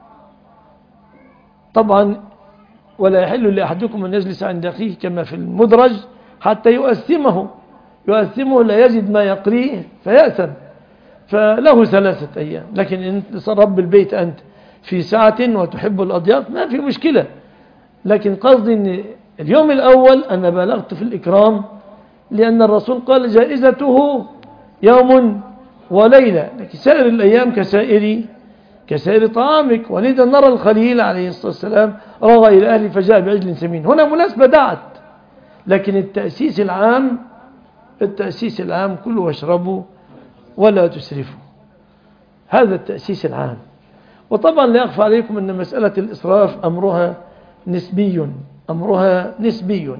طبعا ولا يحل لأحدكم أن يجلس عند أخيه كما في المدرج حتى يؤثمه، يؤثمه لا يجد ما يقريه فيأثم، فله ثلاثة أيام. لكن إن رب البيت أنت في ساعة وتحب الأضياف ما في مشكلة، لكن قصدي أن اليوم الأول أنا بلغت في الإكرام، لأن الرسول قال جائزته يوم وليلة، لكن سائر الأيام كسائر كسائر طعامك. ولذا نرى الخليل عليه الصلاة والسلام رغى إلى أهله فجاء بعجل سمين. هنا مناسبة دعت، لكن التأسيس العام التأسيس العام كلوا واشربوا ولا تسرفوا، هذا التأسيس العام. وطبعا لا يخفى عليكم أن مسألة الإسراف أمرها نسبي، أمرها نسبي.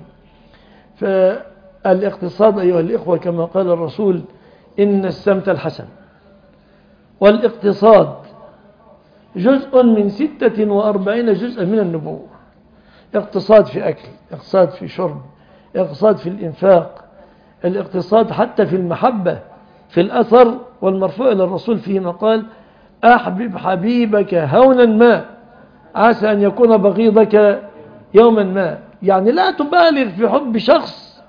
فالاقتصاد أيها الإخوة كما قال الرسول: إن السمت الحسن. والاقتصاد جزء من ستة وأربعين جزءا من النبوة. اقتصاد في أكل، اقتصاد في شرب، اقتصاد في الإنفاق، الاقتصاد حتى في المحبة، في الأثر والمرفوع إلى الرسول فيما قال: أحبب حبيبك هونا ما عسى أن يكون بغيضك يوما ما. يعني لا تبالغ في حب شخص،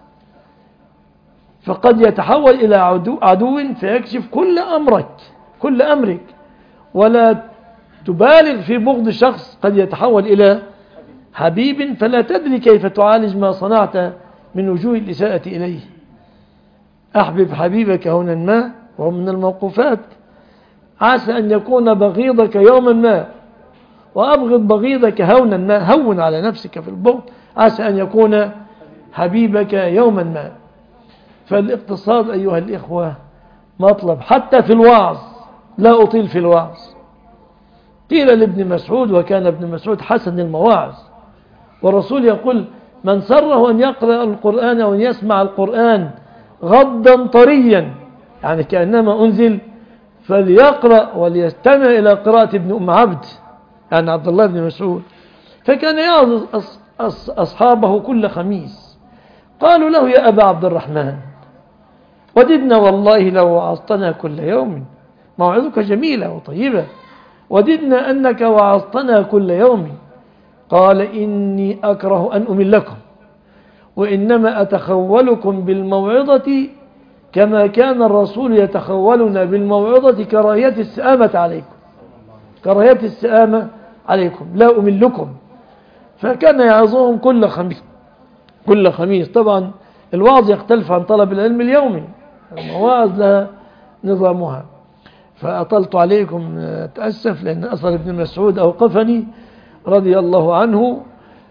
فقد يتحول إلى عدو, عدو فيكشف كل أمرك كل أمرك، ولا تبالغ في بغض شخص قد يتحول إلى حبيب، فلا تدري كيف تعالج ما صنعت من وجوه الإساءة إليه. أحبب حبيبك هونا ما، وهو من الموقوفات، عسى أن يكون بغيضك يوما ما، وأبغض بغيضك هونا ما، هون على نفسك في البغض، عسى أن يكون حبيبك يوما ما. فالاقتصاد أيها الإخوة مطلب حتى في الوعظ. لا أطيل في الوعظ. قيل لابن مسعود، وكان ابن مسعود حسن المواعظ، والرسول يقول: من سره أن يقرأ القرآن أو أن يسمع القرآن غضا طريا، يعني كأنما أنزل، فليقرأ وليستمع إلى قراءة ابن أم عبد، يعني عبد الله بن مسعود. فكان يعظ أصحابه كل خميس. قالوا له: يا أبا عبد الرحمن، وددنا والله لو وعظتنا كل يوم، موعظك جميلة وطيبة، وددنا أنك وعظتنا كل يوم. قال: إني أكره أن أملكم، وإنما أتخولكم بالموعظة كما كان الرسول يتخولنا بالموعظة كراهية السآمة عليكم كراهية السآمة عليكم لا أملكم. فكان يعظهم كل خميس كل خميس. طبعا الوعظ يختلف عن طلب العلم اليومي، المواعظ لها نظامها. فأطلت عليكم، أتأسف، لأن أثر ابن مسعود أوقفني رضي الله عنه.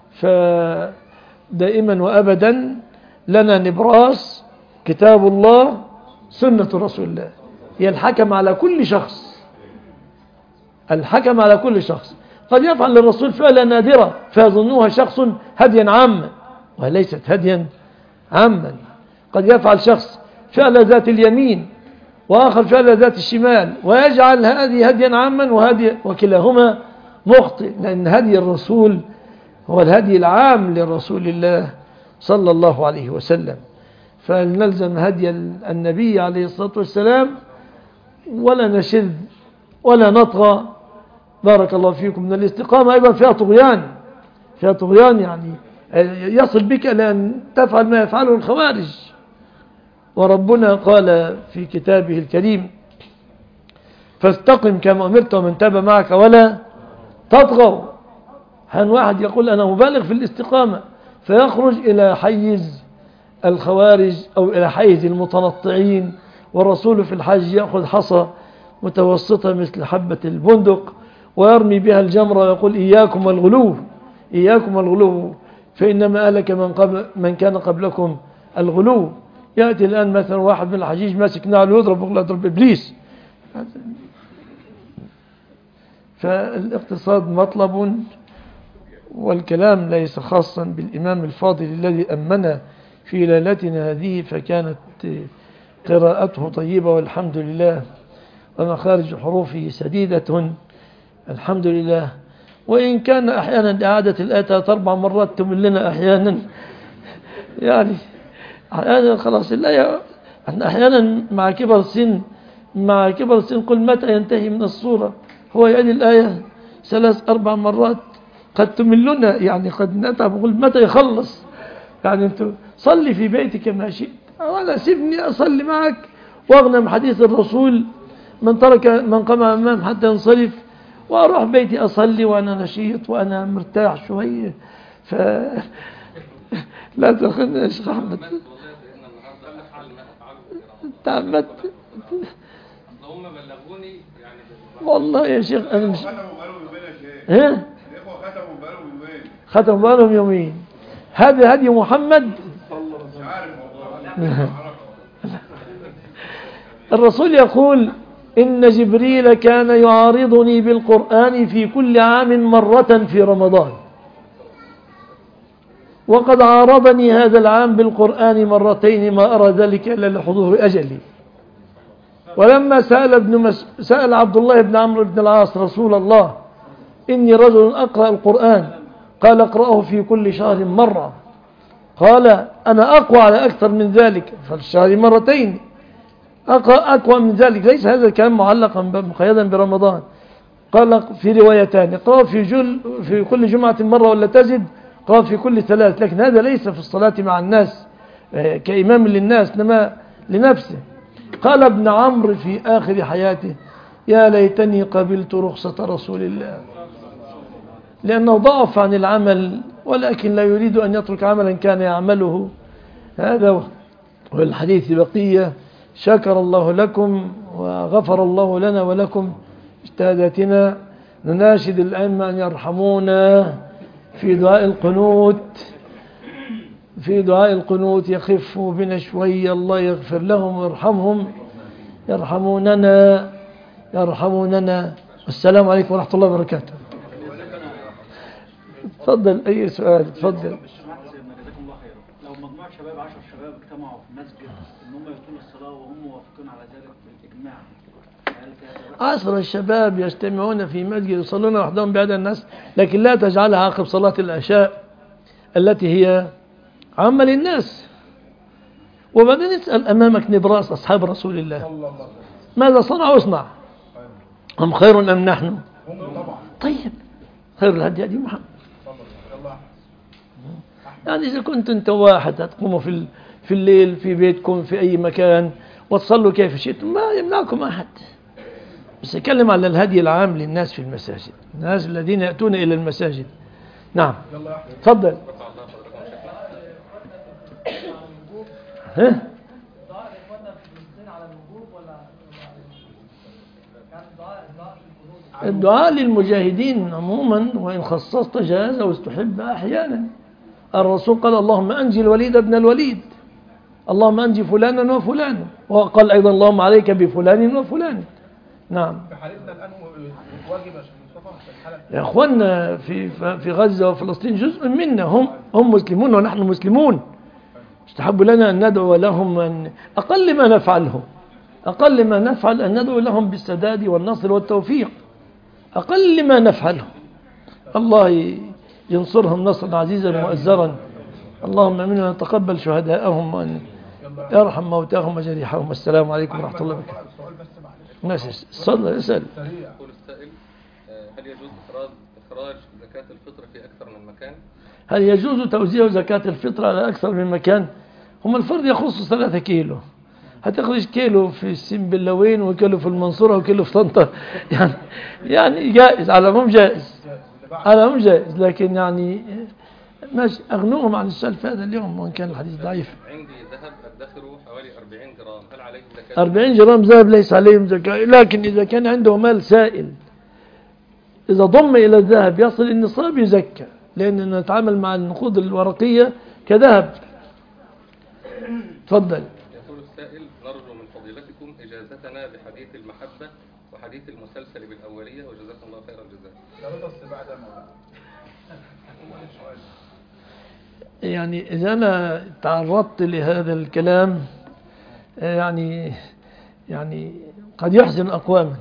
فدائما وأبدا لنا نبراس كتاب الله سنة رسول الله، هي الحكم على كل شخص الحكم على كل شخص. قد يفعل الرسول فعلا نادرة فيظنها شخص هديا عاما، وليست هديا عاما. قد يفعل شخص فعل ذات اليمين وآخر فعل ذات الشمال، ويجعل هذه هديا عاما وهدي، وكلاهما مخطئ، لأن هدي الرسول هو الهدي العام لرسول الله صلى الله عليه وسلم. فلنلزم هدي النبي عليه الصلاة والسلام، ولا نشذ ولا نطغى. بارك الله فيكم. من الاستقامة أيضا فيها طغيان فيها طغيان يعني يصل بك لأن تفعل ما يفعله الخوارج. وربنا قال في كتابه الكريم: فاستقم كما أمرت ومن تاب معك ولا تطغوا. هن واحد يقول أنا مبالغ في الاستقامة فيخرج إلى حيز الخوارج أو إلى حيز المتنطعين، والرسول في الحج يأخذ حصى متوسطة مثل حبة البندق ويرمي بها الجمرة ويقول: إياكم والغلو إياكم والغلو فإنما أهلك من, قبل من كان قبلكم الغلو. يأتي الآن مثلا واحد من الحجيج ماسك نعل ويضرب يقول: اضرب إبليس. فالاقتصاد مطلب، والكلام ليس خاصا بالإمام الفاضل الذي أمنا في ليلتنا هذه، فكانت قراءته طيبة والحمد لله، ومخارج حروفه سديدة الحمد لله. وإن كان أحيانا إعادة الآية ثلاث أربع مرات تملنا أحيانا، يعني أحيانا خلاص الآية، أحيانا مع كبر السن مع كبر السن قل متى ينتهي من الصورة، هو يعيد الآية ثلاث أربع مرات قد تملنا، يعني قد نتعب قل متى يخلص. يعني أنت صلي في بيتك ما شئت، وأنا سيبني أصلي معك وأغنم حديث الرسول: من ترك من قام أمام حتى ينصرف، وأروح بيتي أصلي وأنا نشيط وأنا مرتاح شوية. ف لا تأخذنا يا شيخ أحمد، تعمدت هم بلغوني يعني والله يا شيخ. أنا مش ختموا بقالهم يومين يا شيخ. ها الإخوة ختموا بقالهم يومين. ختموا بقالهم يومين. هذا هدي محمد. مش عارف والله. الرسول يقول: إن جبريل كان يعارضني بالقرآن في كل عام مرة في رمضان، وقد عارضني هذا العام بالقرآن مرتين، ما أرى ذلك إلا لحضور أجلي. ولما سأل, ابن مس... سأل عبد الله بن عمرو بن العاص رسول الله: إني رجل أقرأ القرآن، قال: اقرأه في كل شهر مرة. قال أنا أقوى على أكثر من ذلك، فالشهر مرتين أقوى, أقوى من ذلك. ليس هذا الكلام معلقا مقيدا برمضان. قال في روايتان، قال في, جل في كل جمعة مرة ولا تزد، قال في كل ثلاث، لكن هذا ليس في الصلاة مع الناس كإمام للناس، إنما لنفسه. قال ابن عمرو في آخر حياته يا ليتني قبلت رخصة رسول الله، لأنه ضعف عن العمل ولكن لا يريد أن يترك عملا كان يعمله. هذا والحديث بقية. شكر الله لكم وغفر الله لنا ولكم اجتهاداتنا. نناشد الأئمة أن يرحمونا في دعاء القنوت، في دعاء القنوت يخفوا بنا شوية، الله يغفر لهم ويرحمهم، يرحموننا يرحموننا. السلام عليكم ورحمة الله وبركاته. تفضل أي سؤال، تفضل. جزاكم الله خير. لو مجموعة شباب عشر شباب اجتمعوا في مسجد ان هم يقيموا الصلاة وهم موافقون على ذلك بالإجماع، عشر الشباب يجتمعون في مسجد يصلون وحدهم بعد الناس، لكن لا تجعلها عقب صلاة العشاء التي هي عامة للناس. وبعدين اسأل أمامك نبراس أصحاب رسول الله ماذا صنعوا؟ اصنع. هم خير أم نحن؟ طيب خير الهدي هدي محمد. يعني إذا كنت أنت واحد هتقوموا في في الليل في بيتكم في أي مكان وتصلوا كيف شئتم ما يمنعكم أحد، بس أتكلم على الهدي العام للناس في المساجد، الناس الذين يأتون إلى المساجد. نعم تفضل. ها؟ الدعاء للمجاهدين عموما، وإن خصصت جاز أو استحب أحيانا. الرسول قال اللهم أنجي الوليد ابن الوليد، اللهم أنجي فلانا وفلانا، وقال أيضا اللهم عليك بفلان وفلان. نعم. في حالتنا الآن واجب يا شيخ مصطفى في الحالة يا أخوانا في في غزة وفلسطين جزء منا، هم هم مسلمون ونحن مسلمون. استحب لنا أن ندعو لهم، أن أقل ما نفعله أقل ما نفعل أن ندعو لهم بالسداد والنصر والتوفيق، أقل ما نفعله. الله ينصرهم نصرا عزيزا مؤزرا. اللهم منا نتقبل شهداءهم وأن يرحم موتاهم وجريحهم. السلام عليكم ورحمة الله وبركاته. ماشي صلى اسأل. يقول السائل هل يجوز إخراج إخراج زكاة الفطر في أكثر من مكان؟ هل يجوز توزيع زكاة الفطر على أكثر من مكان؟ هم الفرد يخص ثلاثة كيلو، هتخرج كيلو في السنبلاوين وكيلو في المنصورة وكيلو في طنطا، يعني يعني جائز على هم جائز على هم جائز، لكن يعني ماشي أغنوهم عن السؤال في هذا اليوم وإن كان الحديث ضعيف. عندي ذهب أدخره حوالي أربعين جرام، هل عليه زكاة؟ أربعين جرام ذهب ليس عليهم زكاة، لكن إذا كان عنده مال سائل إذا ضم إلى الذهب يصل النصاب يزكى، لأننا نتعامل مع النقود الورقية كذهب. تفضل. يقول السائل نرجو من فضيلتكم إجازتنا بحديث المحبة وحديث المسلسل بالأولية وجزاكم الله خير الجزاء. يعني إذا أنا تعرضت لهذا الكلام يعني يعني قد يحزن أقواما.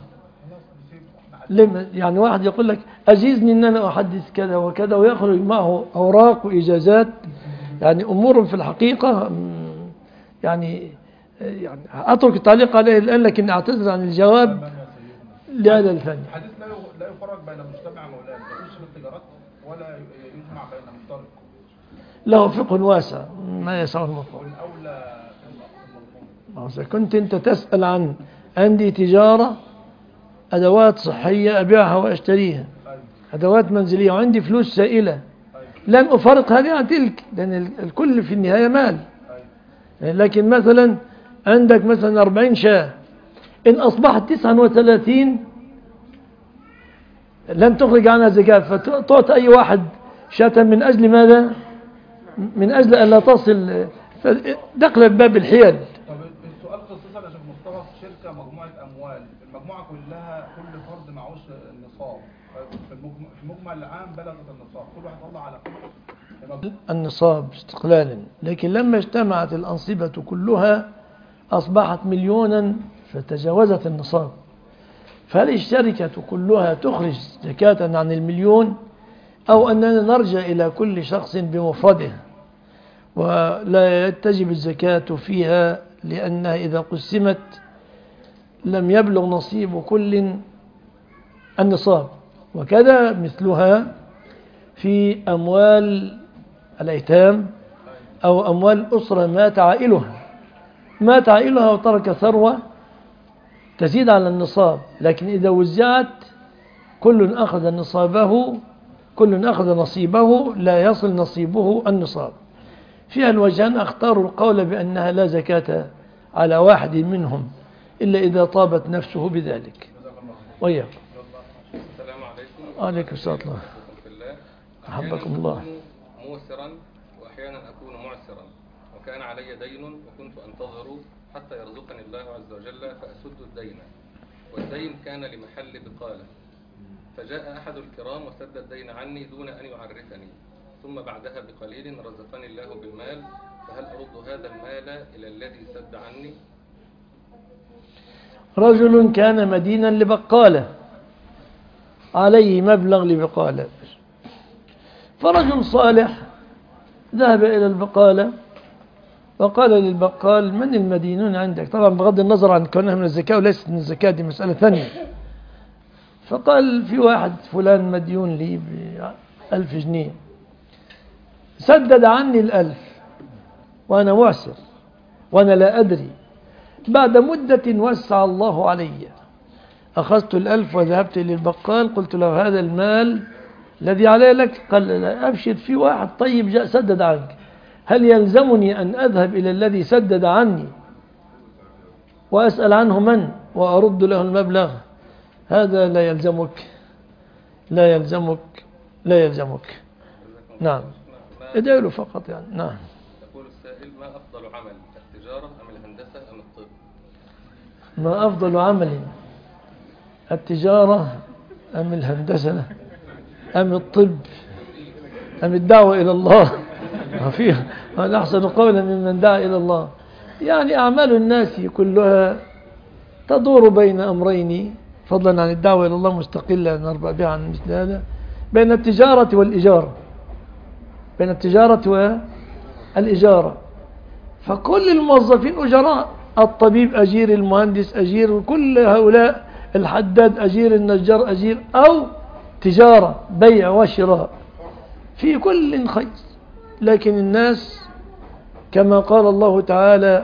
يعني واحد يقول لك أجيزني أن أنا أحدث كذا وكذا ويخرج معه أوراق وإجازات، يعني أمور في الحقيقة يعني يعني أترك التعليق عليه الآن، لكن أعتذر عن الجواب لهذا الفن. الحديث لا يفرق بين مجتمع مولانا، لا يشبه التجارات ولا يجمع بين مفترق. له فقه واسع ما يسعه المطلوب. والأولى كنت أنت تسأل عن عندي تجارة أدوات صحية أبيعها وأشتريها، أدوات منزلية، وعندي فلوس سائلة، لن أفرق هذه عن تلك، لأن الكل في النهاية مال. لكن مثلا عندك مثلا أربعين شاة، إن أصبحت تسعة وثلاثين لن تخرج عنها زكاة، فتعطي أي واحد شاة من أجل ماذا؟ من أجل أن لا تصل دخل باب الحيل. طب السؤال خصوصا يا شيخ مصطفى، في شركة مجموعة أموال، المجموعة كلها كل فرد معوش النصاب، في المجمل العام بلغت النصاب، كل واحد طلع على قدر النصاب استقلالا، لكن لما اجتمعت الأنصبة كلها أصبحت مليونا فتجاوزت النصاب. فهل الشركة كلها تخرج زكاة عن المليون، أو أننا نرجع إلى كل شخص بمفرده ولا تجب الزكاة فيها لأنها إذا قسمت لم يبلغ نصيب كل النصاب. وكذا مثلها في أموال الأيتام أو أموال الأسرة مات عائلها مات عائلها وترك ثروة تزيد على النصاب، لكن إذا وزعت كل أخذ نصابه كل أخذ نصيبه لا يصل نصيبه النصاب. فيها الوجهان اختاروا القول بأنها لا زكاة على واحد منهم إلا إذا طابت نفسه بذلك. وياكم. السلام عليكم. وعليكم السلام. أحبكم الله. موسرا وأحيانا أكون معسرا، وكان علي دين وكنت أنتظر حتى يرزقني الله عز وجل فأسد الدين، والدين كان لمحل بقالة، فجاء أحد الكرام وسد الدين عني دون أن يعرفني، ثم بعدها بقليل رزقني الله بالمال، فهل أرد هذا المال إلى الذي سد عني؟ رجل كان مدينا لبقالة عليه مبلغ لبقالة، فرجل صالح ذهب إلى البقالة وقال للبقال: من المدينون عندك؟ طبعا بغض النظر عن كونها من الزكاة وليست من الزكاة، دي مسألة ثانية. فقال: في واحد فلان مديون لي بألف جنيه، سدد عني الألف وأنا معسر وأنا لا أدري. بعد مدة وسع الله علي، أخذت الألف وذهبت للبقال قلت له: هذا المال الذي علي لك. قال: لا أبشر، في واحد طيب جاء سدد عنك، هل يلزمني أن أذهب إلى الذي سدد عني وأسأل عنه من وأرد له المبلغ؟ هذا لا يلزمك لا يلزمك لا يلزمك نعم، ادعي له فقط يعني. نعم. يقول السائل: ما أفضل عمل، التجارة أم الهندسة أم الطب؟ ما أفضل عمل، التجارة أم الهندسة أم الطب أم الدعوة إلى الله؟ فيها هذا أحسن قولا ممن دعا إلى الله. يعني أعمال الناس كلها تدور بين أمرين، فضلا عن الدعوة إلى الله مستقلة نربع بها عن مثل هذا، بين التجارة والإجارة بين التجارة والإجارة. فكل الموظفين أجراء، الطبيب أجير، المهندس أجير، كل هؤلاء، الحداد أجير، النجار أجير، أو تجارة بيع وشراء، في كل خير. لكن الناس كما قال الله تعالى: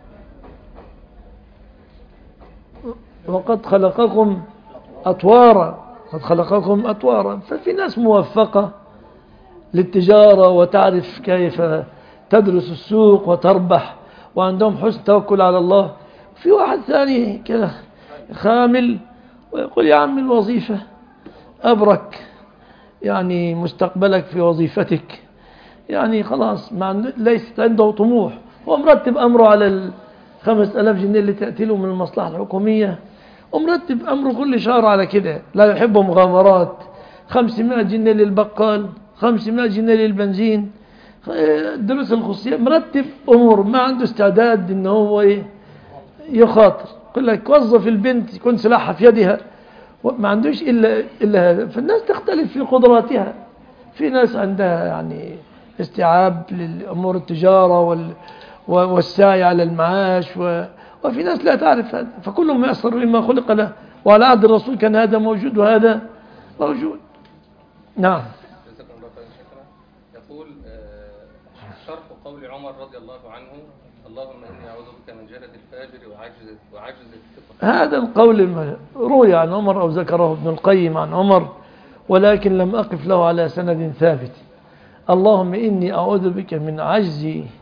وقد خلقكم أطوارا قد خلقكم أطوارا. ففي ناس موفقة للتجارة وتعرف كيف تدرس السوق وتربح وعندهم حسن توكل على الله. في واحد ثاني كده خامل ويقول: يا عم الوظيفة أبرك، يعني مستقبلك في وظيفتك، يعني خلاص ما ليست عنده طموح، هو مرتب أمره على الخمس ألاف جنيه اللي تأتي له من المصلحة الحكومية، ومرتب أمره كل شهر على كده، لا يحب مغامرات. خمسمائة جنيه للبقال، خمسمائة جنيه للبنزين، الدروس الخصوصية، مرتب أمور، ما عنده استعداد إنه هو يخاطر. يقول لك وظف البنت يكون سلاحها في يدها، ما عندوش إلا إلا هذا. فالناس تختلف في قدراتها، في ناس عندها يعني استيعاب للأمور التجارة وال والسعي على المعاش، و... وفي ناس لا تعرف هذا، فكلهم يأثر بما خلق له. وعلى عهد الرسول كان هذا موجود وهذا موجود. نعم. يقول شرح قول عمر رضي الله عنه: اللهم إني أعوذ بك من جلد الفاجر وعجز وعجز الثقة. هذا القول روي عن عمر أو ذكره ابن القيم عن عمر، ولكن لم أقف له على سند ثابت. اللهم إني أعوذ بك من عجز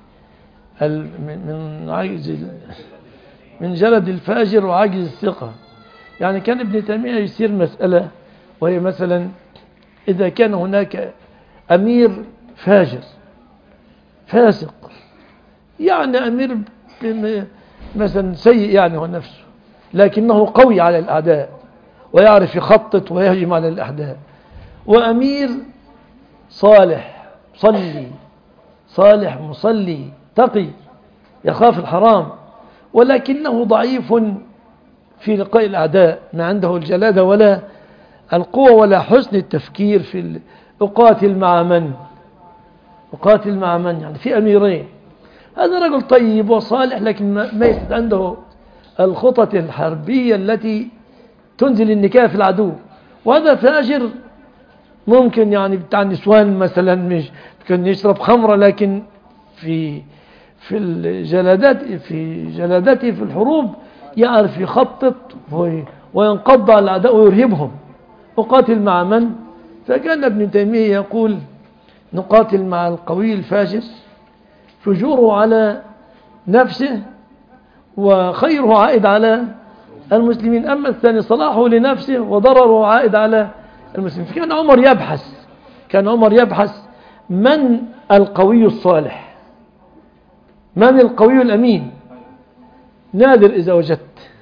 من عجز من جلد الفاجر وعجز الثقة. يعني كان ابن تيمية يصير مسألة، وهي مثلا إذا كان هناك أمير فاجر فاسق، يعني أمير مثلا سيء يعني هو نفسه، لكنه قوي على الأعداء ويعرف يخطط ويهجم على الأعداء، وأمير صالح صلي صالح مصلي تقي يخاف الحرام، ولكنه ضعيف في لقاء الأعداء، ما عنده الجلادة ولا القوة ولا حسن التفكير في أقاتل مع من أقاتل مع من؟ يعني في أميرين، هذا رجل طيب وصالح لكن ما يسد عنده الخطط الحربية التي تنزل النكاية في العدو، وهذا فاجر ممكن يعني بتاع النسوان مثلا مش كان يشرب خمرة، لكن في في الجلادات في جلادته في الحروب يعرف يخطط وينقض على الأعداء ويرهبهم. أقاتل مع من؟ فكان ابن تيمية يقول نقاتل مع القوي الفاجر فجوره على نفسه وخيره عائد على المسلمين، أما الثاني صلاحه لنفسه وضرره عائد على المسلمين. فكان عمر يبحث كان عمر يبحث من القوي الصالح، من القوي الأمين، نادر إذا وجدت.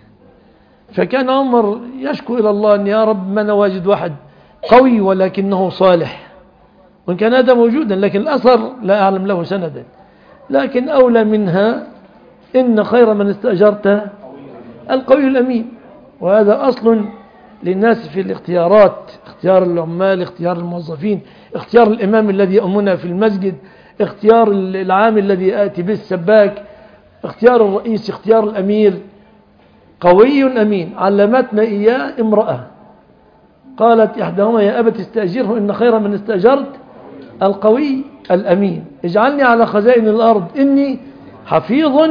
فكان عمر يشكو إلى الله أن يا رب ما أنا واجد واحد قوي ولكنه صالح، وإن كان هذا موجودا لكن الأثر لا أعلم له سندا. لكن أولى منها إن خير من استأجرت القوي الأمين، وهذا أصل للناس في الاختيارات، اختيار العمال، اختيار الموظفين، اختيار الإمام الذي يؤمنا في المسجد، اختيار العامل الذي يأتي به السباك، اختيار الرئيس، اختيار الأمير. قوي أمين علمتنا إياه امرأة قالت إحداهما يا أبت استأجره إن خير من استأجرت القوي الأمين، اجعلني على خزائن الأرض إني حفيظ،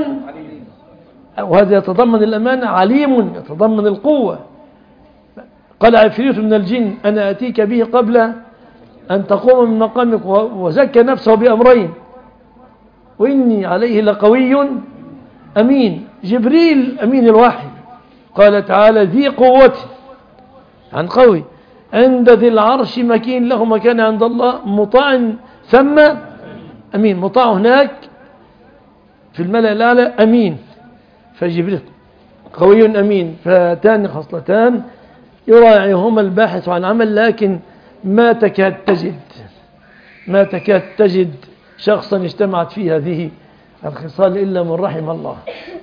وهذا يتضمن الأمانة، عليم يتضمن القوة. قال عفريت من الجن أنا أتيك به قبل أن تقوم من مقامك، وزكى نفسه بأمرين وإني عليه لقوي أمين. جبريل أمين الوحي، قال تعالى ذي قوة عن قوي عند ذي العرش مكين له مكان عند الله مطاع ثم أمين. مطاع هناك في الملأ الأعلى أمين، فجبريل قوي أمين. فاتان خصلتان يراعيهما الباحث عن عمل، لكن ما تكاد تجد ما تكاد تجد شخصا اجتمعت فيه هذه الخصال إلا من رحم الله.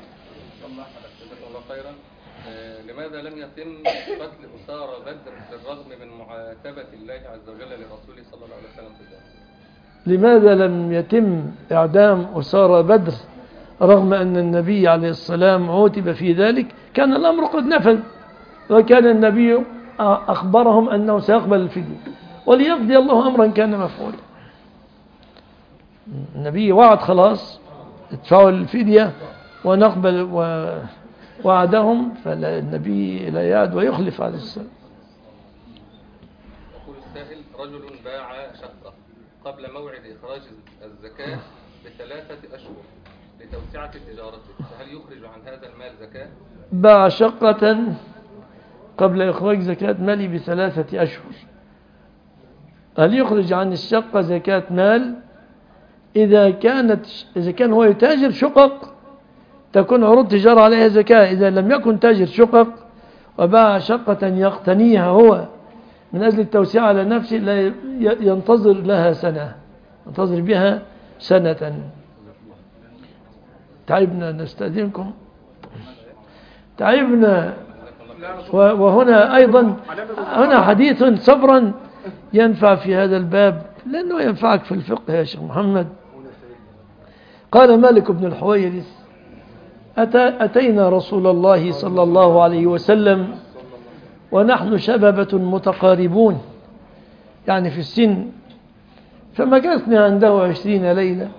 الله خيرا. لماذا لم يتم قتل أسارى بدر بالرغم من معاتبة الله عز وجل لرسوله صلى الله عليه وسلم في ذلك؟ لماذا لم يتم إعدام أسارى بدر رغم أن النبي عليه السلام عوتب في ذلك؟ كان الأمر قد نفذ، وكان النبي أخبرهم أنه سيقبل الفدية وليقضي الله أمرا كان مفعولا. النبي وعد خلاص ادفعوا الفدية ونقبل ووعدهم، فالنبي لا يعد ويخلف عليه السلام. يقول السائل رجل باع شقة قبل موعد إخراج الزكاة بثلاثة أشهر لتوسعة تجارته، فهل يخرج عن هذا المال زكاة؟ باع شقة قبل إخراج زكاة مالي بثلاثة أشهر، هل يخرج عن الشقة زكاة مال؟ إذا كانت إذا كان هو يتاجر شقق تكون عروض تجارة عليها زكاة. إذا لم يكن تاجر شقق وباع شقة يقتنيها هو من أجل التوسيع على نفسه لا ينتظر لها سنة، ينتظر بها سنة. تعبنا نستأذنكم تعبنا. وهنا أيضا هنا حديث صبرا ينفع في هذا الباب لأنه ينفعك في الفقه يا شيخ محمد. قال مالك بن الحويرث أتى أتينا رسول الله صلى الله عليه وسلم ونحن شبابة متقاربون يعني في السن، فمكثنا عنده عشرين ليلة،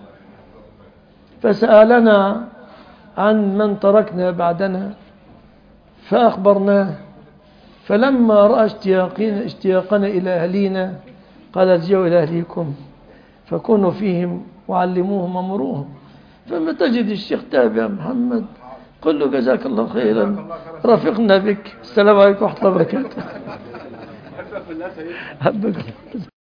فسألنا عن من تركنا بعدنا فأخبرناه، فلما رأى اشتياقنا إلى أهلينا قال ارجعوا إلى أهليكم فكونوا فيهم وعلموهم أمروهم. فما تجد الشيخ تابع محمد قل له جزاك الله خيرا رفقنا بك، السلام عليكم ورحمة الله وبركاته.